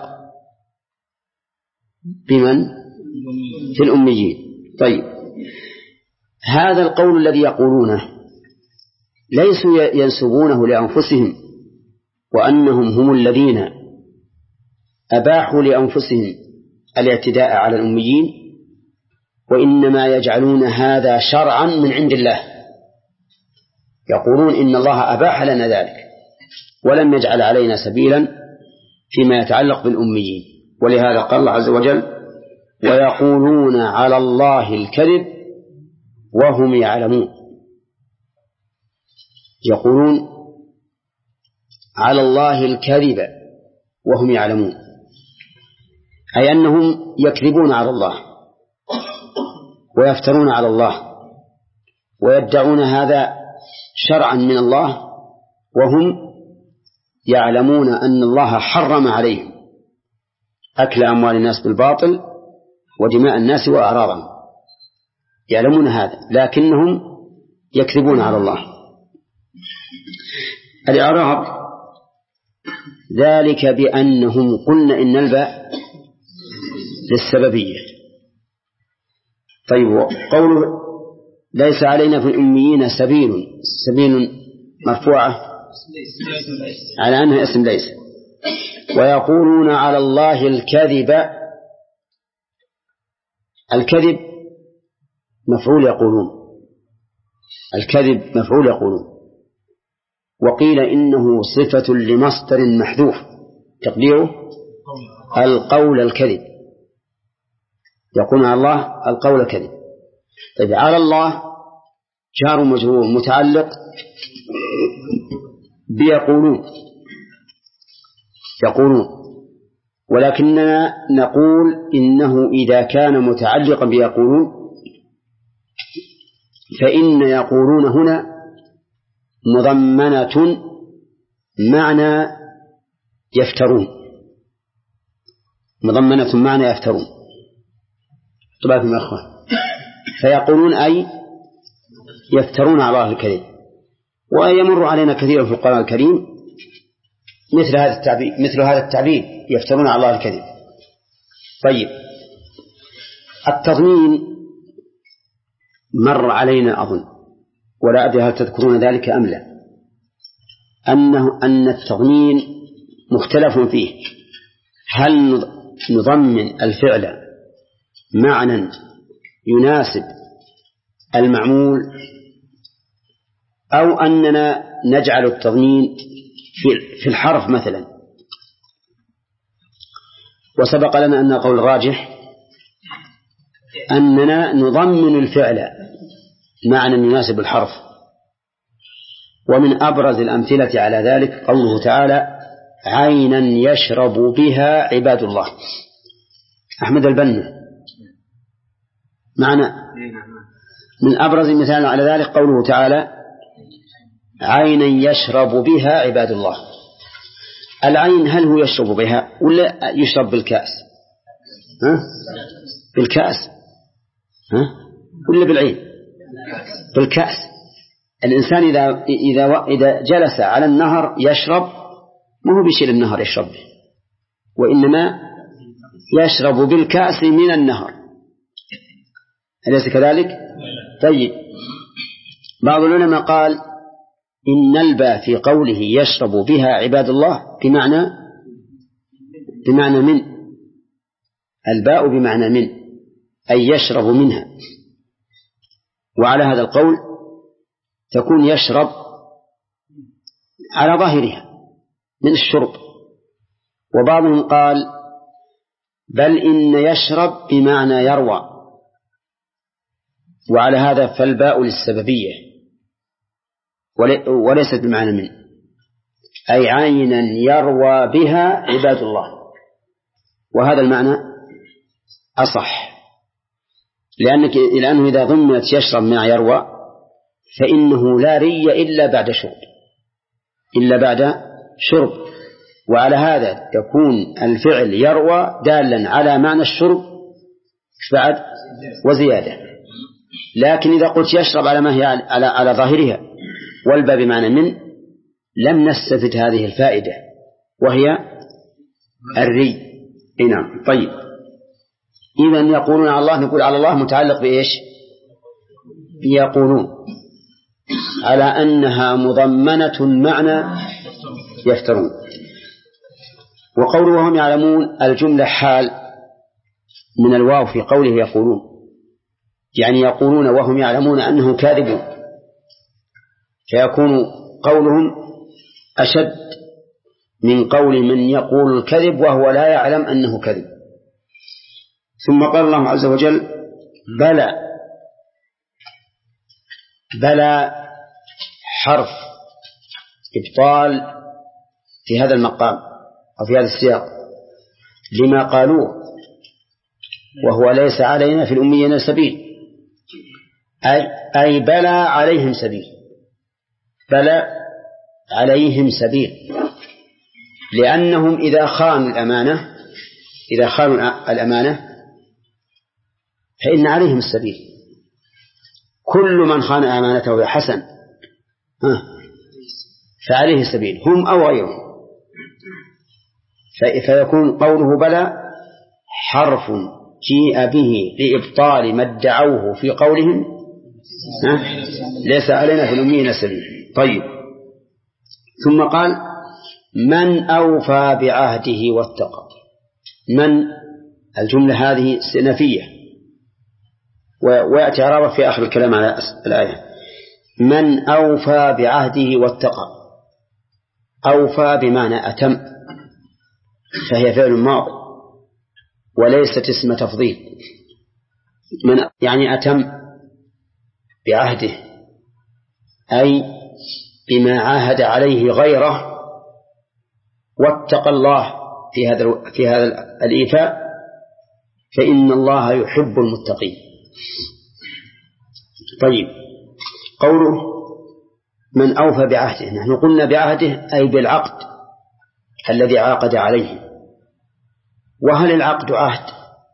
بمن؟ في الأميين. طيب، هذا القول الذي يقولونه ليسوا ينسبونه لأنفسهم وأنهم هم الذين أباحوا لأنفسهم الاعتداء على الأميين، وإنما يجعلون هذا شرعا من عند الله، يقولون إن الله أباح لنا ذلك ولم يجعل علينا سبيلا فيما يتعلق بالأميين. ولهذا قال الله عز وجل ويقولون على الله الكذب وهم يعلمون. يقولون على الله الكذب وهم يعلمون، أي أنهم يكذبون على الله ويفترون على الله ويدعون هذا شرعا من الله، وهم يعلمون أن الله حرم عليهم أكل أموال الناس بالباطل ودماء الناس وأعراضهم، يعلمون هذا لكنهم يكذبون على الله. الإعراب ذلك بأنهم قلنا إن الباء للسببية. طيب، قوله ليس علينا في الأميين سبيل. سبيل مرفوعة على أنها اسم ليس. ويقولون على الله الكذب. الكذب مفعول يقولون، الكذب مفعول يقولون. وقيل إنه صفة لمصدر محذوف تقديره القول الكذب. يقولون على الله القول الكذب. طيب على الله جار مجرور متعلق بيقولون يقولون، ولكننا نقول إنه إذا كان متعلقا بيقولون فإن يقولون هنا مضمنة معنى يفترون، مضمنة معنى يفترون. طبعا يا أخوان، فيقولون أي يفترون على الله الكريم. ويمر علينا كثيرا في القرآن الكريم مثل هذا التعبير مثل هذا التعبير يفترون على الله الكريم. طيب التضمين مر علينا أظن، ولا أدري هل تذكرون ذلك أم لا، أنه أن التضمين مختلف فيه، هل نضمن الفعل معنى يناسب المعمول أو أننا نجعل التضمين في الحرف مثلا. وسبق لنا أن قول راجح أننا نضمن الفعل معنى يناسب الحرف. ومن أبرز الأمثلة على ذلك قوله تعالى عينا يشرب بها عباد الله. أحمد البنا معنى من أبرز مثال على ذلك قوله تعالى عينا يشرب بها عباد الله. العين هل هو يشرب بها ولا يشرب بالكأس؟ ها؟ بالكأس ها؟ ولا بالعين؟ بالكأس. الإنسان إذا إذا إذا جلس على النهر يشرب ما هو بشيل النهر يشرب به، وإنما يشرب بالكأس من النهر، أليس كذلك؟ طيب بعض العلماء قال إن الباء في قوله يشرب بها عباد الله بمعنى بمعنى من، الباء بمعنى من أي يشرب منها. وعلى هذا القول تكون يشرب على ظاهرها من الشرب. وبعضهم قال بل إن يشرب بمعنى يروى، وعلى هذا فالباء للسببية وليست بمعنى من، أي عينا يروى بها عباد الله. وهذا المعنى أصح، لأنك لأنه إذا ضمنت يشرب مع يروى فإنه لا ري إلا بعد شرب إلا بعد شرب وعلى هذا يكون الفعل يروى دالا على معنى الشرب بعد وزيادة. لكن إذا قلت يشرب على ما هي على, على ظاهرها والباء بمعنى من لم نستفد هذه الفائدة وهي الري. نعم. طيب إذن يقولون على الله، نقول على الله متعلق بإيش؟ يقولون على أنها مضمنة معنى يفترون. وقوله وهم يعلمون الجملة حال من الواو في قوله يقولون، يعني يقولون وهم يعلمون أنه كاذبون، فيكون قولهم أشد من قول من يقول الكذب وهو لا يعلم أنه كذب. ثم قال الله عز وجل بلى. بلى حرف إبطال في هذا المقام أو في هذا السياق لما قالوه، وهو ليس علينا في الأميين سبيل، أي, أي بلى عليهم سبيل، بلى عليهم سبيل، لأنهم إذا خانوا الأمانة إذا خانوا الأمانة فإن عليهم السبيل. كل من خان أمانته يا حسن فعليه السبيل، هم أو غيرهم. فيكون قوله بلى حرف جيء به لإبطال ما ادعوه في قولهم ليس علينا في الأمين سبيل. طيب، ثم قال من أوفى بعهده واتقى. من الجملة هذه استئنافية ويأتي عرابة في آخر الكلام على الآية. من أوفى بعهده واتقى. أوفى بمعنى أتم، فهي فعل ماضي وليست اسم تفضيل. من يعني أتم بعهده، أي بما عاهد عليه غيره، واتقى الله في هذا في هذا الإيفاء، فإن الله يحب المتقين. طيب، قوله من أوفى بعهده، نحن قلنا بعهده أي بالعقد الذي عاقد عليه. وهل العقد عهد؟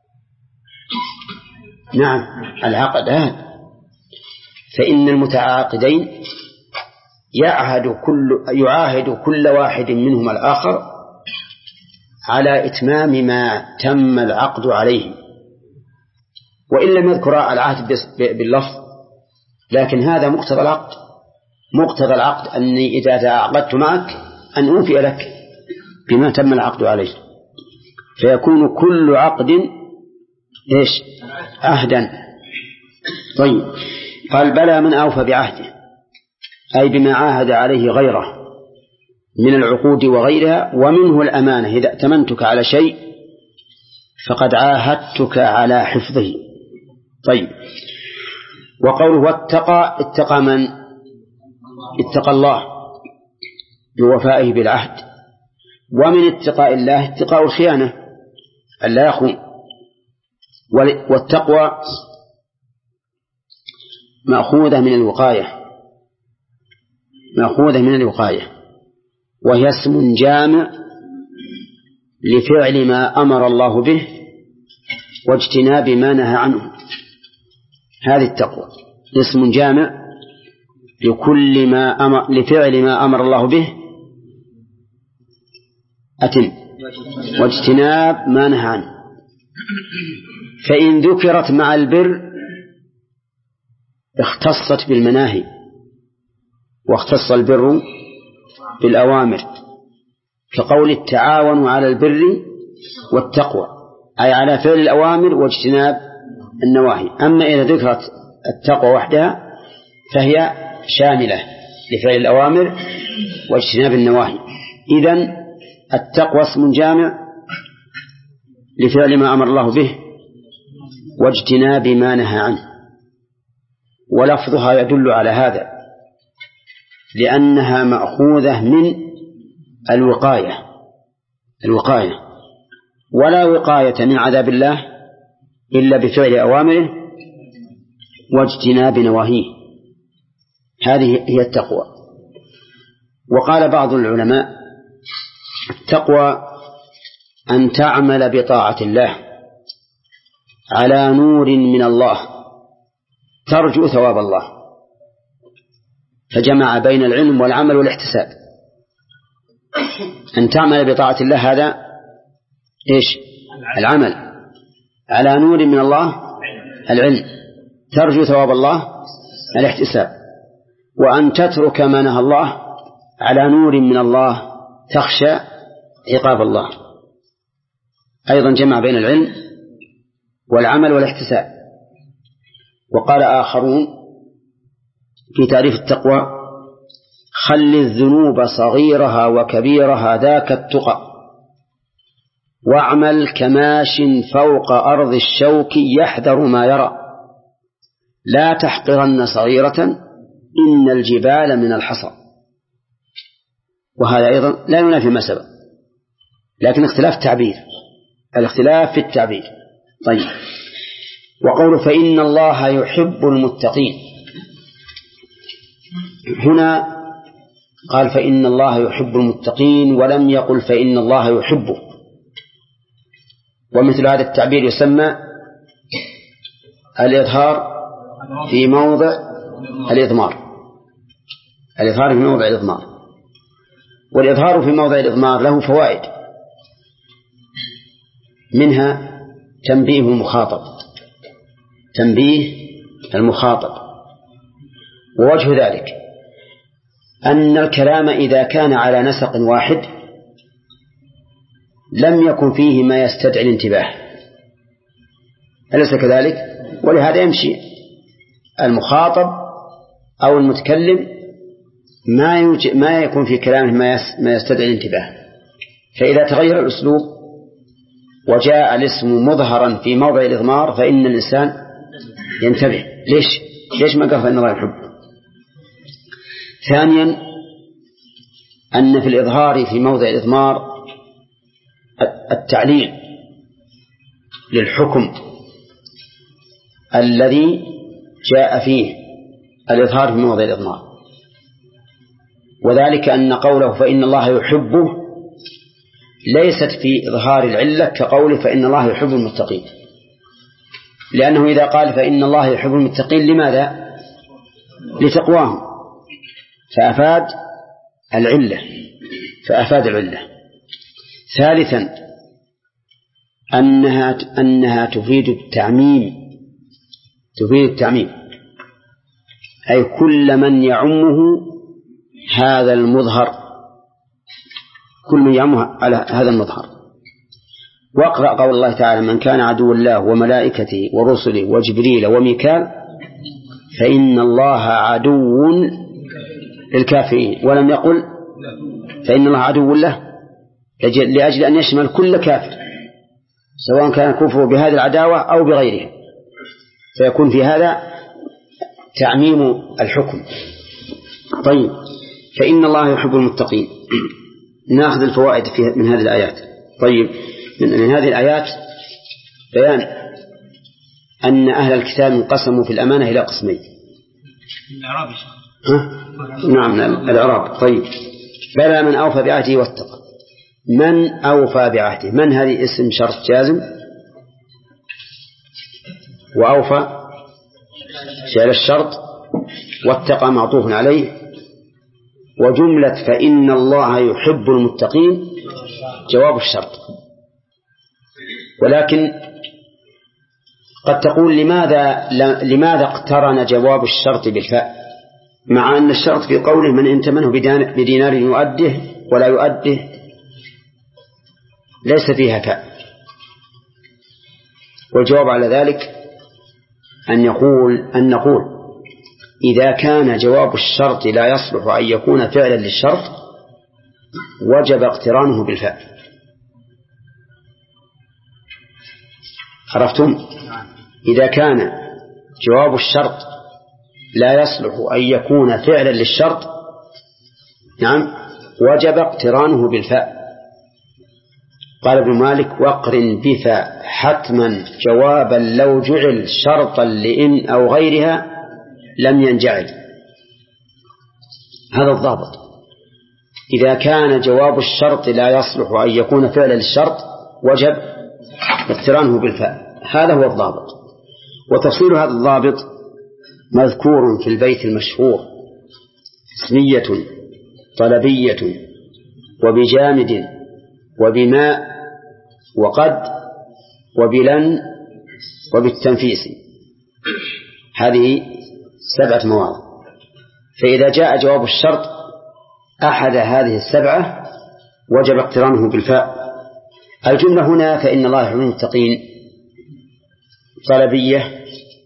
نعم، العقد عهد، فإن المتعاقدين يعهد كل يعاهد كل واحد منهما الآخر على إتمام ما تم العقد عليه، وإن لم يذكر العهد باللفظ، لكن هذا مقتضى العقد. مقتضى العقد أني إذا تعاقدت معك أن أوفي لك بما تم العقد عليه، فيكون كل عقد إيش؟ عهدا. طيب، قال بلى من أوفى بعهده، أي بما عاهد عليه غيره من العقود وغيرها، ومنه الأمانة. إذا ائتمنتك على شيء فقد عاهدتك على حفظه. طيب، وقوله واتقى، اتقى من؟ اتقى الله بوفائه بالعهد. ومن اتقاء الله اتقاء الخيانة، ألا يخون. والتقوى مأخوذة من الوقاية، مأخوذة من الوقاية، وهي اسم جامع لفعل ما أمر الله به واجتناب ما نهى عنه. هذه التقوى اسم جامع لكل ما أمر لفعل ما أمر الله به أتم واجتناب ما نهى عنه. فإن ذكرت مع البر اختصت بالمناهي، واختص البر بالأوامر، كقول التعاون على البر والتقوى، أي على فعل الأوامر واجتناب النواهي. أما إذا ذكرت التقوى وحدها فهي شاملة لفعل الأوامر واجتناب النواهي. إذن التقوى اسم جامع لفعل ما أمر الله به واجتناب ما نهى عنه، ولفظها يدل على هذا لأنها مأخوذة من الوقاية الوقاية ولا وقاية من عذاب الله إلا بفعل أوامره واجتناب نواهيه. هذه هي التقوى. وقال بعض العلماء التقوى أن تعمل بطاعة الله على نور من الله ترجو ثواب الله، فجمع بين العلم والعمل والاحتساب. أن تعمل بطاعة الله هذا إيش؟ العمل على نور من الله العلم، ترجو ثواب الله الاحتساب. وأن تترك ما نهى الله على نور من الله تخشى عقاب الله. أيضا جمع بين العلم والعمل والاحتساب. وقال آخرون في تعريف التقوى: خل الذنوب صغيرها وكبيرها ذاك التقى، واعمل كماش فوق أرض الشوك يحذر ما يرى، لا تحقرن صغيرة إن الجبال من الحصى. وهذا أيضا لا ينافي ما سبق، لكن اختلاف تعبير، الاختلاف في التعبير. طيب، وقول فإن الله يحب المتقين، هنا قال فإن الله يحب المتقين ولم يقل فإن الله يحبه. ومثل هذا التعبير يسمى الإظهار في موضع الإضمار، الإظهار في موضع الإضمار. والإظهار في موضع الإضمار له فوائد، منها تنبيه المخاطب، تنبيه المخاطب ووجه ذلك أن الكلام إذا كان على نسق واحد لم يكن فيه ما يستدعي الانتباه، أليس كذلك؟ ولهذا يمشي المخاطب أو المتكلم ما, ما يكون في كلامه ما يستدعي الانتباه. فإذا تغير الأسلوب وجاء الاسم مظهرا في موضع الإضمار فإن الإنسان ينتبه. ليش؟ ليش ما قال فإن الله يحب؟ ثانيا أن في الإظهار في موضع الإضمار التعليل للحكم الذي جاء فيه الإظهار في موضع الإضمار، وذلك أن قوله فإن الله يحبه ليست في إظهار العلة كقوله فإن الله يحب المتقين، لأنه إذا قال فإن الله يحب المتقين لماذا؟ لتقواهم، فأفاد العلة فأفاد العلة. ثالثا أنها أنها تفيد التعميم تفيد التعميم أي كل من يعمه هذا المظهر، كل من يعمه على هذا المظهر. واقرأ قول الله تعالى من كان عدو الله وملائكته ورسله وجبريل وميكال فإن الله عدو للكافرين، ولم يقل فإن الله عدو له لأجل أن يشمل كل كافر سواء كان كفره بهذه العداوة أو بغيرها، فيكون في هذا تعميم الحكم. طيب فإن الله يحب المتقين. نأخذ الفوائد من هذه الآيات. طيب من هذه الآيات بيان أن أهل الكتاب انقسموا في الأمانة إلى قسمين. الإعراب نعم الإعراب. طيب بلى من أوفى بعهده واتقى. من أوفى بعهده، من هذه اسم شرط جازم، وأوفى فعل الشرط، واتقى معطوف عليه، وجملة فإن الله يحب المتقين جواب الشرط. ولكن قد تقول لماذا لماذا اقترن جواب الشرط بالفاء مع أن الشرط في قوله من انت منه بدينار يؤده ولا يؤده ليس فيها فاء؟ والجواب على ذلك أن يقول أن نقول إذا كان جواب الشرط لا يصلح أن يكون فعلا للشرط وجب اقترانه بالفاء. عرفتم؟ إذا كان جواب الشرط لا يصلح أن يكون فعلا للشرط نعم وجب اقترانه بالفاء. قال ابن مالك واقرن بفاء حتما جوابا لو جعل شرطا لإن أو غيرها لم ينجعل. هذا الضابط. إذا كان جواب الشرط لا يصلح أن يكون فعلا للشرط وجب اقترانه بالفاء. هذا هو الضابط. وتفصيل هذا الضابط مذكور في البيت المشهور اسمية طلبية وبجامد وبماء وقد وبلن وبالتنفيس، هذه سبعة مواضع. فإذا جاء جواب الشرط أحد هذه السبعة وجب اقترانه بالفاء. الجملة هنا فإن الله يحب المتقين طلبية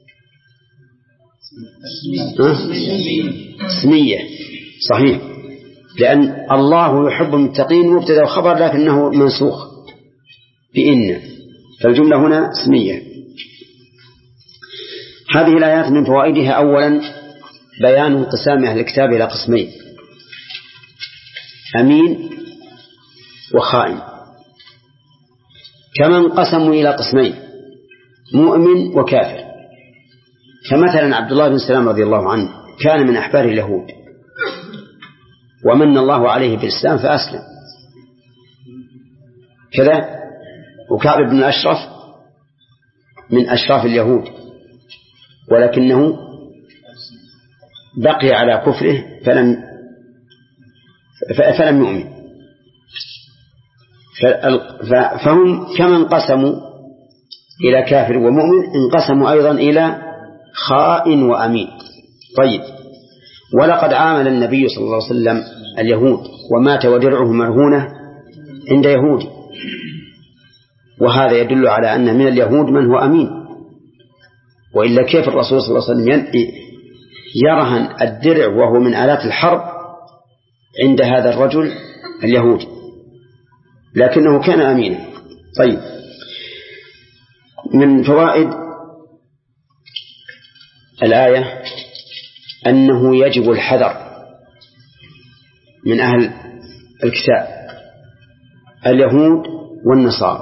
اسمية صحيح، لأن الله يحب المتقين مبتدأ وخبر لكنه منسوخ بإن، فالجملة هنا اسمية. هذه الآيات من فوائدها أولا بيان انقسام أهل الكتاب إلى قسمين: أمين وخائن. كما انقسموا إلى قسمين: مؤمن وكافر. فمثلا عبد الله بن سلام رضي الله عنه كان من أحبار اليهود ومن الله عليه بالإسلام فأسلم كذا، وكعب بن أشرف من أشراف اليهود ولكنه بقي على كفره فلم فلم يؤمن. فهم كما انقسموا إلى كافر ومؤمن انقسموا أيضا إلى خائن وأمين. طيب ولقد عامل النبي صلى الله عليه وسلم اليهود ومات ودرعه مرهونة عند يهودي، وهذا يدل على أن من اليهود من هو أمين، وإلا كيف الرسول صلى الله عليه وسلم يرهن الدرع وهو من آلات الحرب عند هذا الرجل اليهودي، لكنه كان أمينا. طيب، من فوائد الآية أنه يجب الحذر من أهل الكتاب اليهود والنصارى،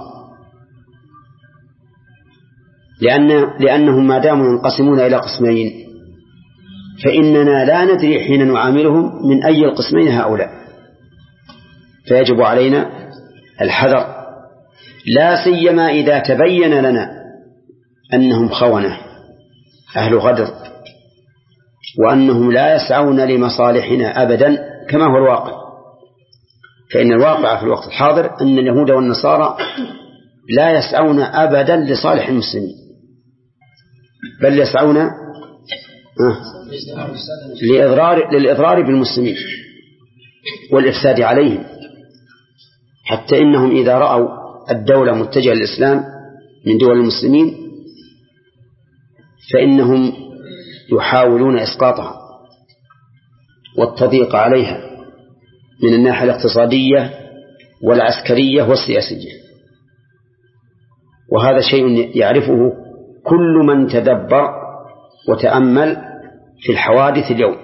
لأن لأنهم ما داموا ينقسمون إلى قسمين فإننا لا ندري حين نعاملهم من أي القسمين هؤلاء، فيجب علينا الحذر، لا سيما إذا تبين لنا أنهم خونة أهل غدر وأنهم لا يسعون لمصالحنا أبدا كما هو الواقع. فإن الواقع في الوقت الحاضر أن اليهود والنصارى لا يسعون أبدا لصالح المسلمين، بل يسعون لإضرار للإضرار بالمسلمين والإفساد عليهم، حتى إنهم إذا رأوا الدولة متجهة للإسلام من دول المسلمين فإنهم يحاولون إسقاطها والتضييق عليها من الناحية الاقتصادية والعسكرية والسياسية، وهذا شيء يعرفه كل من تدبر وتأمل في الحوادث اليوم.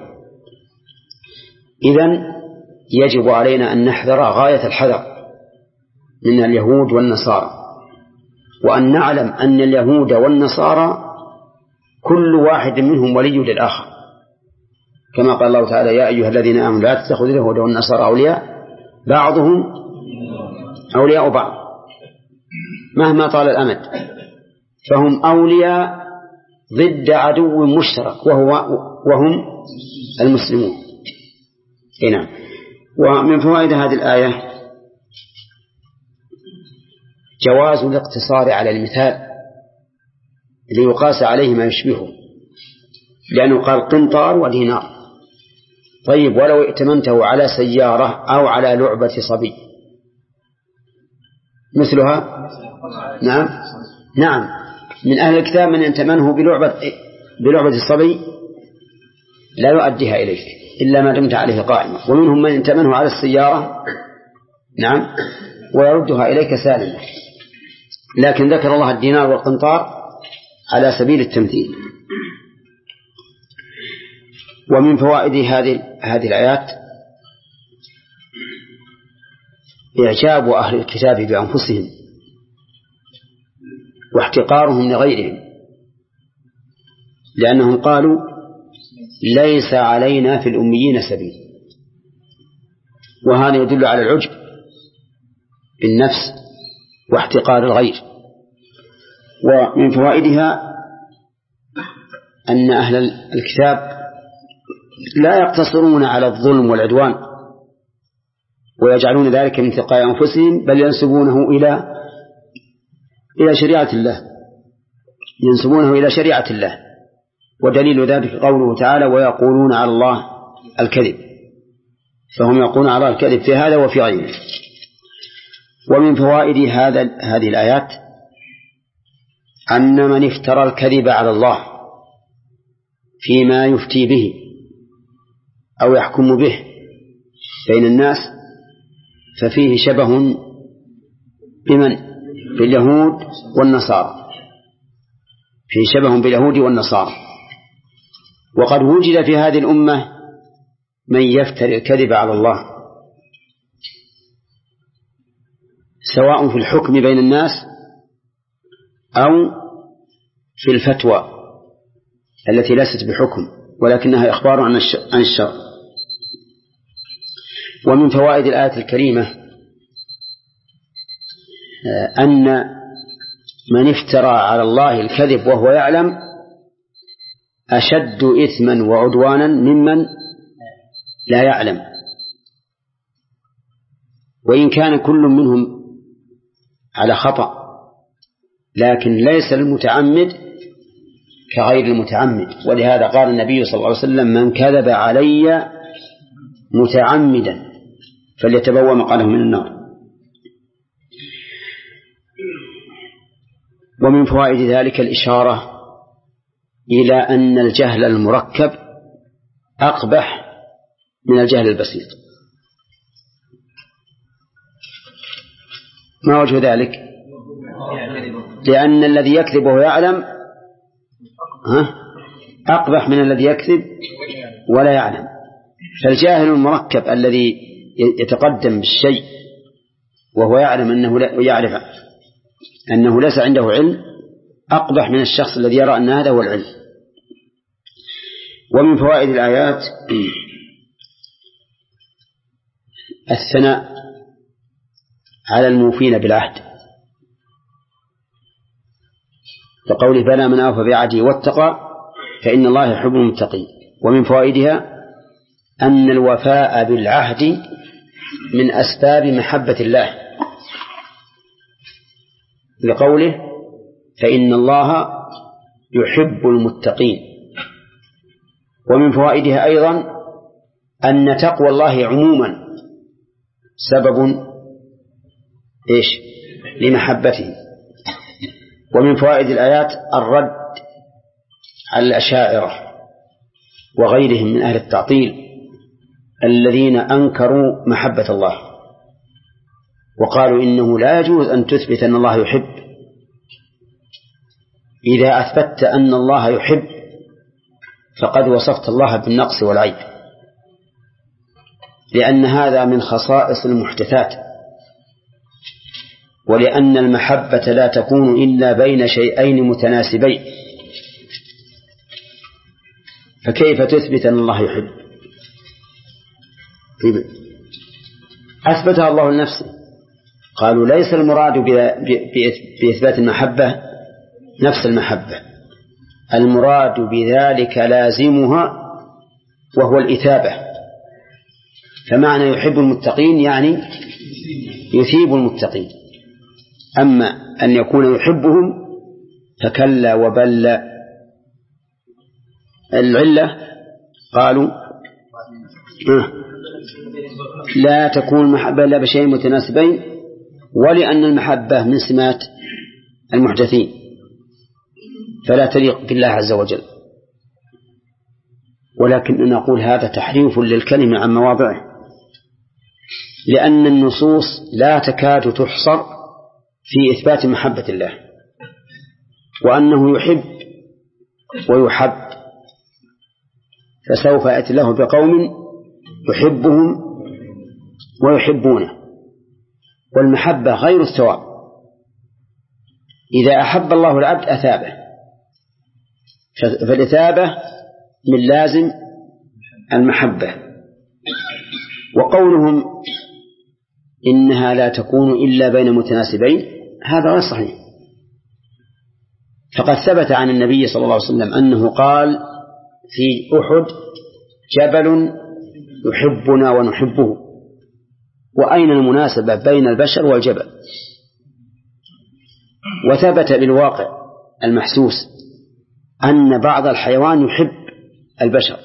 إذن يجب علينا أن نحذر غاية الحذر من اليهود والنصارى، وأن نعلم أن اليهود والنصارى كل واحد منهم ولي للآخر، كما قال الله تعالى: يا أيها الذين آمنوا لا تتخذوا اليهود والنصارى أولياء بعضهم أولياء بعض مهما طال الأمد، فهم أولياء ضد عدو مشترك وهو وهم المسلمون. هنا ومن فوائد هذه الآية جواز الاقتصار على المثال ليقاس عليه ما يشبهه، لأنه قال قنطار ودينار. طيب، ولو ائتمنته على سيارة أو على لعبة صبي مثلها؟ نعم نعم من أهل الكتاب من ائتمنه بلعبة بلعبة الصبي لا يؤديها إليك إلا ما دمت عليه قائمة، ومنهم من ائتمنه على السيارة نعم ويردها إليك سالمة، لكن ذكر الله الدينار والقنطار على سبيل التمثيل. ومن فوائد هذه هذه الآيات إعجاب أهل الكتاب بأنفسهم واحتقارهم لغيرهم، لأنهم قالوا: ليس علينا في الأميين سبيل، وهذا يدل على العجب بالنفس واحتقار الغير. ومن فوائدها أن أهل الكتاب لا يقتصرون على الظلم والعدوان ويجعلون ذلك من تلقاء أنفسهم، بل ينسبونه إلى إلى شريعة الله ينسبونه إلى شريعة الله ودليل ذلك قوله تعالى: ويقولون على الله الكذب، فهم يقولون على الله الكذب في هذا وفي غيره. ومن فوائد هذا هذه الآيات أن من افترى الكذب على الله فيما يفتي به أو يحكم به بين الناس ففيه شبه بمن؟ باليهود والنصارى، فيه شبه باليهود والنصارى. وقد وجد في هذه الأمة من يفتري الكذب على الله، سواء في الحكم بين الناس أو في الفتوى التي ليست بحكم ولكنها إخبار عن الشر. ومن فوائد الآية الكريمة أن من افترى على الله الكذب وهو يعلم أشد إثما وعدوانا ممن لا يعلم، وإن كان كل منهم على خطأ، لكن ليس المتعمد كغير المتعمد. ولهذا قال النبي صلى الله عليه وسلم من كذب علي متعمدا فليتبوأ مقعده من النار. ومن فوائد ذلك الإشارة إلى أن الجهل المركب أقبح من الجهل البسيط. ما وجه ذلك؟ لأن الذي يكذب وهو يعلم أقبح من الذي يكذب ولا يعلم. فالجاهل المركب الذي يتقدم بالشيء وهو يعلم أنه لا يعرف أنه ليس عنده علم أقبح من الشخص الذي يرى أن هذا هو العلم. ومن فوائد الآيات الثناء على الموفين بالعهد، فقوله بلى من أوفى بعهده واتقى فإن الله يحب المتقين. ومن فوائدها أن الوفاء بالعهد من أسباب محبة الله، لقوله فإن الله يحب المتقين. ومن فوائدها أيضا أن تقوى الله عموما سبب إيش؟ لمحبته. ومن فوائد الآيات الرد على الأشاعرة وغيرهم من أهل التعطيل الذين أنكروا محبة الله وقالوا إنه لا يجوز أن تثبت أن الله يحب. إذا أثبتت أن الله يحب فقد وصفت الله بالنقص والعيب، لأن هذا من خصائص المحدثات، ولأن المحبة لا تكون إلا بين شيئين متناسبين، فكيف تثبت أن الله يحب؟ أثبتها الله لنفسه. قالوا ليس المراد بإثبات المحبة نفس المحبة، المراد بذلك لازمها وهو الإثابة. فمعنى يحب المتقين يعني يثيب المتقين. أما أن يكون يحبهم فكلا وبل. العلة قالوا لا تكون المحبة إلا بشيء متناسبين، ولأن المحبة من سمات المحدثين فلا تليق بالله عز وجل. ولكن نقول هذا تحريف للكلمة عن مواضعه، لأن النصوص لا تكاد تحصر في إثبات محبة الله، وأنه يحب ويحب. فسوف يأتي الله بقوم يحبهم ويحبونه، والمحبة غير الثواب. إذا أحب الله العبد أثابه، فالإثابة من لازم المحبة. وقولهم إنها لا تكون إلا بين متناسبين هذا غير صحيح، فقد ثبت عن النبي صلى الله عليه وسلم أنه قال في أحد جبل يحبنا ونحبه. وأين المناسبة بين البشر والجبل؟ وثبت بالواقع المحسوس أن بعض الحيوان يحب البشر،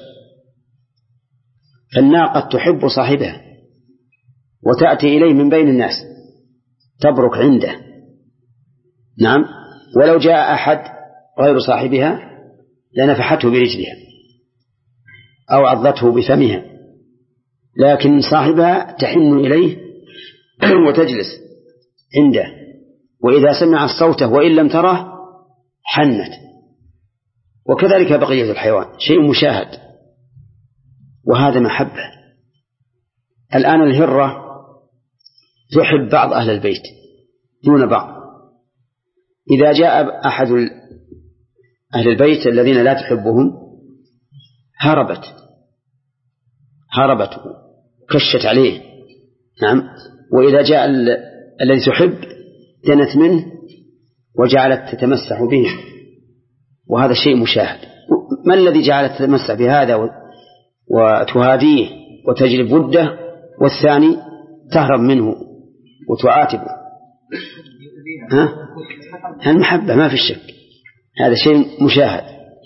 فالناقة تحب صاحبها وتأتي إليه من بين الناس تبرك عنده. نعم، ولو جاء أحد غير صاحبها لنفحته برجلها أو عضته بفمها، لكن صاحبها تحن إليه وتجلس عنده، وإذا سمعت صوته وإن لم تره حنت. وكذلك بقية الحيوان شيء مشاهد، وهذا محبة. الآن الهرة تحب بعض أهل البيت دون بعض. إذا جاء أحد أهل البيت الذين لا تحبهم هربت هربت كشت عليه. نعم، وإذا جاء الذي تحب دنت منه وجعلت تتمسح به، وهذا شيء مشاهد. ما الذي جعلت تتمسح بهذا وتهاديه وتجلب وده، والثاني تهرب منه وتعاتبه؟ ها؟ المحبة ما في الشك، هذا شيء مشاهد.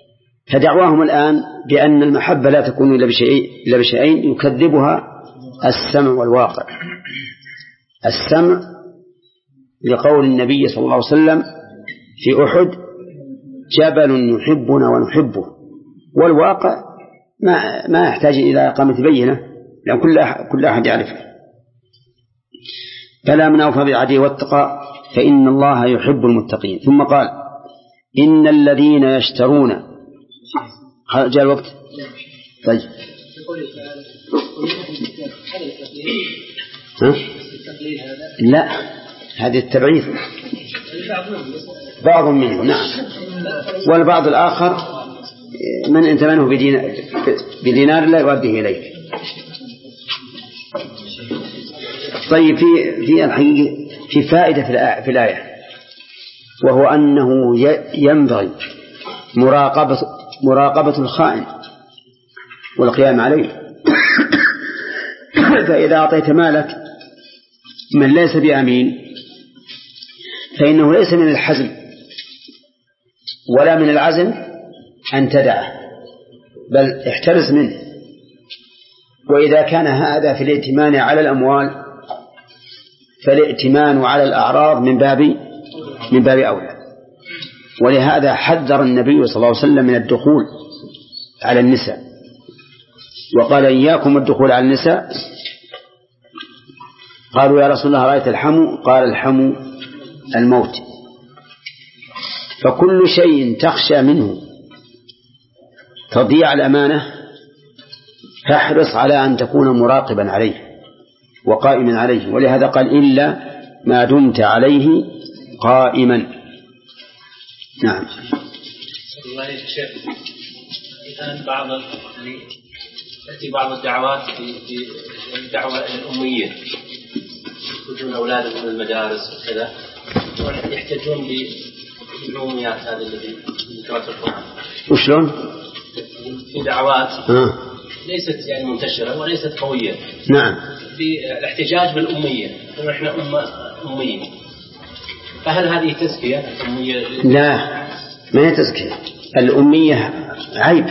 فدعواهم الآن بأن المحبة لا تكون إلا بشيء إلا بشيئين يكذبها السمع والواقع. السمع لقول النبي صلى الله عليه وسلم في أحد جبل يحبنا ونحبه، والواقع ما ما يحتاج إلى إقامة بينة لأن كل كل أحد يعرفه. فلا من أوفى بالعدل والتقى فإن الله يحب المتقين. ثم قال إن الذين يشترون، جاء الوقت طيب ها؟ لا هذه التبعيث بعض منه نعم، والبعض الآخر من أنت منه بدينار, بدينار لا يؤديه إليك. طيب في في الحقيقة في فائدة في الآية، وهو أنه ينبغي مراقبة مراقبة الخائن والقيام عليه. فإذا أعطيت مالك من ليس بأمين فإنه ليس من الحزم ولا من العزم أن تدعه، بل احترس منه. وإذا كان هذا في الائتمان على الأموال فالائتمان على الأعراض من باب من باب أولى. ولهذا حذر النبي صلى الله عليه وسلم من الدخول على النساء، وقال إياكم الدخول على النساء. قالوا يا رسول الله رأيت الحمو؟ قال الحمو الموت. فكل شيء تخشى منه تضيع الأمانة فاحرص على أن تكون مراقبا عليه وقائما عليه. ولهذا قال إلا ما دمت عليه قائما. نعم. الله يا شيخ، الآن بعض يعني تأتي بعض الدعوات في في الدعوة الأمية، يخرجون أولادهم من المدارس وكذا ويحتاجون بالأميات هذه التي ذكرت القرآن. وشلون؟ في دعوات آه. ليست يعني منتشرة وليست قوية. نعم. في الاحتجاج بالأمية، نحن أمة أمية، فهل هذه تزكية الأمية؟ لا، ما هي تزكية. الأمية عيب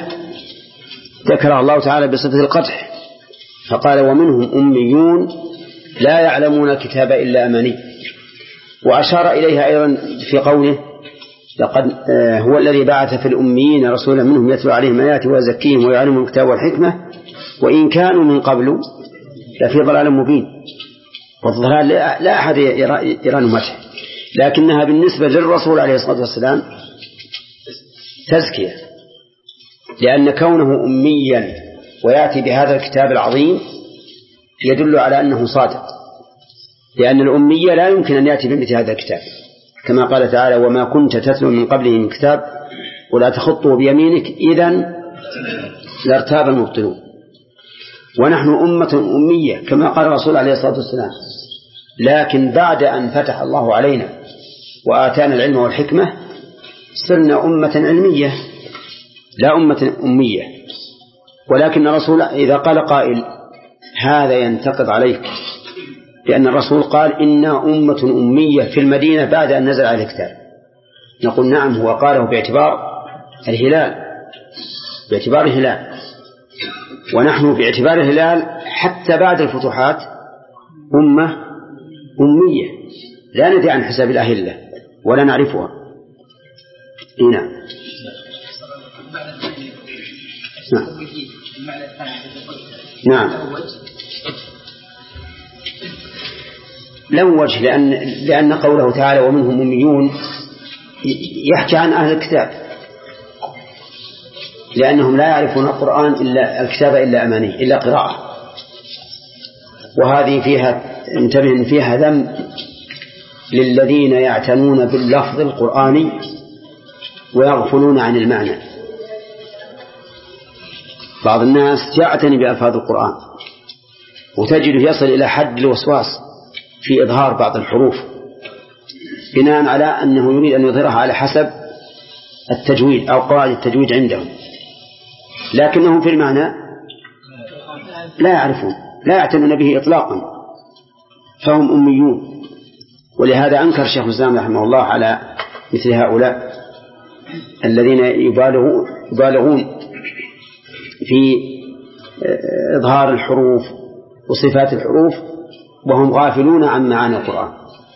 ذكر الله تعالى بصفة القدح، فقال ومنهم أميون لا يعلمون الكتاب إلا أماني. وأشار إليها أيضا في قوله لقد آه هو الذي بعث في الأميين رسولا منهم يتلو عليهم آياته ويزكيهم ويعلمهم الكتاب والحكمة وإن كانوا من قبل لفي ضلال مبين. والضلال لا أحد يرى نمته، لكنها بالنسبة للرسول عليه الصلاة والسلام تزكية، لأن كونه أميا ويأتي بهذا الكتاب العظيم يدل على أنه صادق، لأن الأمية لا يمكن أن يأتي بمثل هذا الكتاب، كما قال تعالى وما كنت تتلو من قبله من كتاب ولا تخطه بيمينك إذن لارتاب المبطلون. ونحن أمة أمية كما قال الرسول عليه الصلاة والسلام، لكن بعد أن فتح الله علينا وآتانا العلم والحكمة صرنا أمة علمية لا أمة أمية. ولكن الرسول إذا قال قائل هذا ينتقد عليك، لأن الرسول قال إنا أمة أمية في المدينة بعد أن نزل عليه الكتاب، نقول نعم هو قاله باعتبار الهلال باعتبار الهلال ونحن باعتبار الهلال حتى بعد الفتوحات أمة أمية لا ندري عن حساب الأهلة ولا نعرفها. نعم. نعم. نعم. له وجه، لأن, لأن قوله تعالى ومنهم أميون يحكي عن أهل الكتاب، لأنهم لا يعرفون القرآن إلا الكتاب إلا أماني إلا قراءة. وهذه فيها انتبه فيها ذم للذين يعتنون باللفظ القرآني ويغفلون عن المعنى. بعض الناس يعتني بألفاظ القرآن وتجده يصل إلى حد الوسواس في إظهار بعض الحروف بناء على أنه يريد أن يظهرها على حسب التجويد أو قواعد التجويد عندهم، لكنهم في المعنى لا يعرفون لا يعتنون به إطلاقا، فهم أميون. ولهذا أنكر الشيخ الإسلام رحمه الله على مثل هؤلاء الذين يبالغون في إظهار الحروف وصفات الحروف وهم غافلون عن معاني القرآن.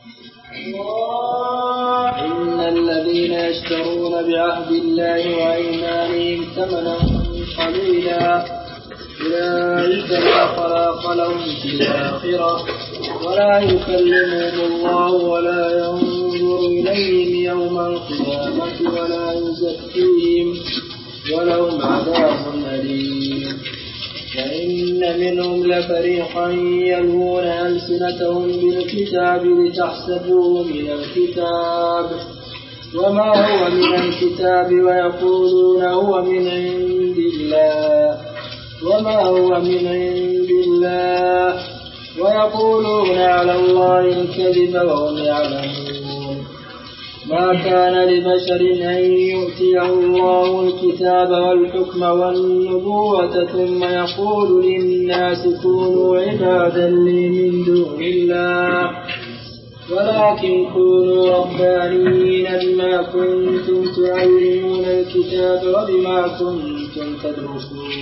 إن الذين يشترون بعهد الله وأيمانهم ثمنا قليلا أولئك لا خلاق لهم في الآخرة ولا يكلمهم الله ولا ينظر إليهم يوم القيامة ولا يزكيهم ولهم عذاب أليم. وإن منهم لفريقا يلوون ألسنتهم بالكتاب لتحسبوه من الكتاب وما هو من الكتاب ويقولون هو من عند الله وما هو من عند الله ويقولون على الله الكذب وهم يعلمون. ما كان لبشر أن يؤتيه الله الكتاب والحكم والنبوة ثم يقول للناس كونوا عبادا لي من دون الله ولكن كونوا ربانيين بما كنتم تعلمون الكتاب وبما كنتم تدرسون.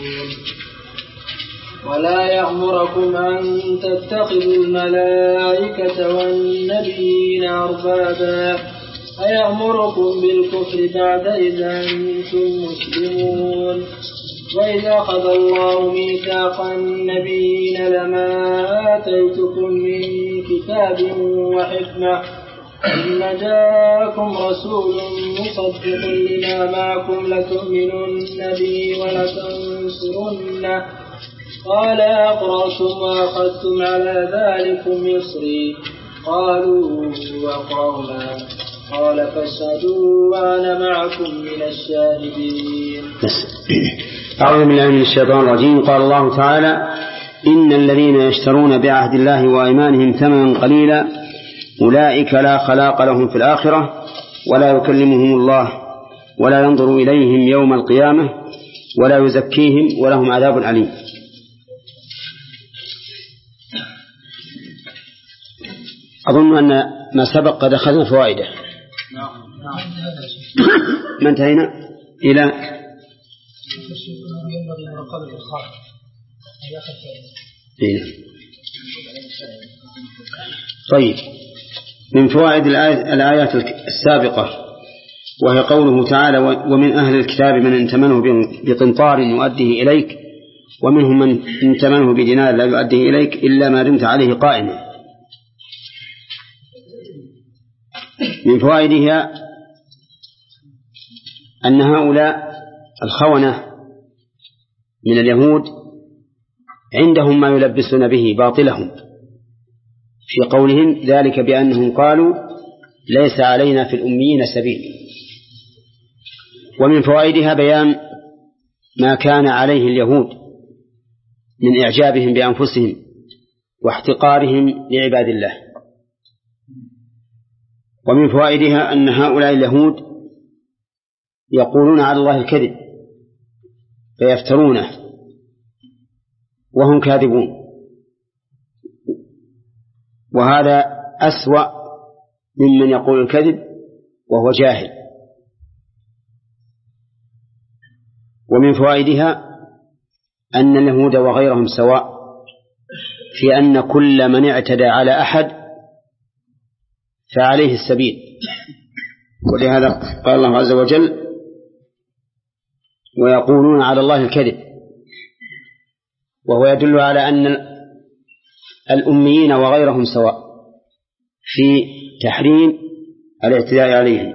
ولا يأمركم أن تتخذوا الملائكة والنبيين أربابا أيأمركم بالكفر بعد إذا أنتم مسلمون. وإذا أخذ الله ميثاق النبيين لما آتيتكم من كتاب وحكمة ثم جاءكم رسول مصدق لما معكم لتؤمنن به ولتنصرنه قال أقررتم وأخذتم على ذلكم إصري قالوا أقررنا قال فاشهدوا وأنا معكم من الشاهدين. أعوذ بالله من الشيطان الرجيم. قال الله تعالى إن الذين يشترون بعهد الله وأيمانهم ثمنا قليلا أولئك لا خلاق لهم في الآخرة ولا يكلمهم الله ولا ينظر إليهم يوم القيامة ولا يزكيهم ولهم عذاب أليم. أظن أن ما سبق قد أخذنا فوائده. ما انتهينا إلى طيب. من فوائد الآيات السابقة وهي قوله تعالى ومن أهل الكتاب من إن تمنه بقنطار يؤديه إليك ومنهم من إن تمنه بدينار لا يؤديه إليك إلا ما دمت عليه قائما. من فوائدها أن هؤلاء الخونة من اليهود عندهم ما يلبسون به باطلهم في قولهم ذلك بأنهم قالوا ليس علينا في الأميين سبيل. ومن فوائدها بيان ما كان عليه اليهود من إعجابهم بأنفسهم واحتقارهم لعباد الله. ومن فوائدها أن هؤلاء اليهود يقولون على الله الكذب فيفترونه وهم كاذبون، وهذا أسوأ ممن يقول الكذب وهو جاهل. ومن فوائدها أن اليهود وغيرهم سواء في أن كل من اعتدى على أحد فعليه السبيل. ولهذا قال الله عز وجل ويقولون على الله الكذب، وهو يدل على أن الأميين وغيرهم سواء في تحريم الاعتداء عليهم.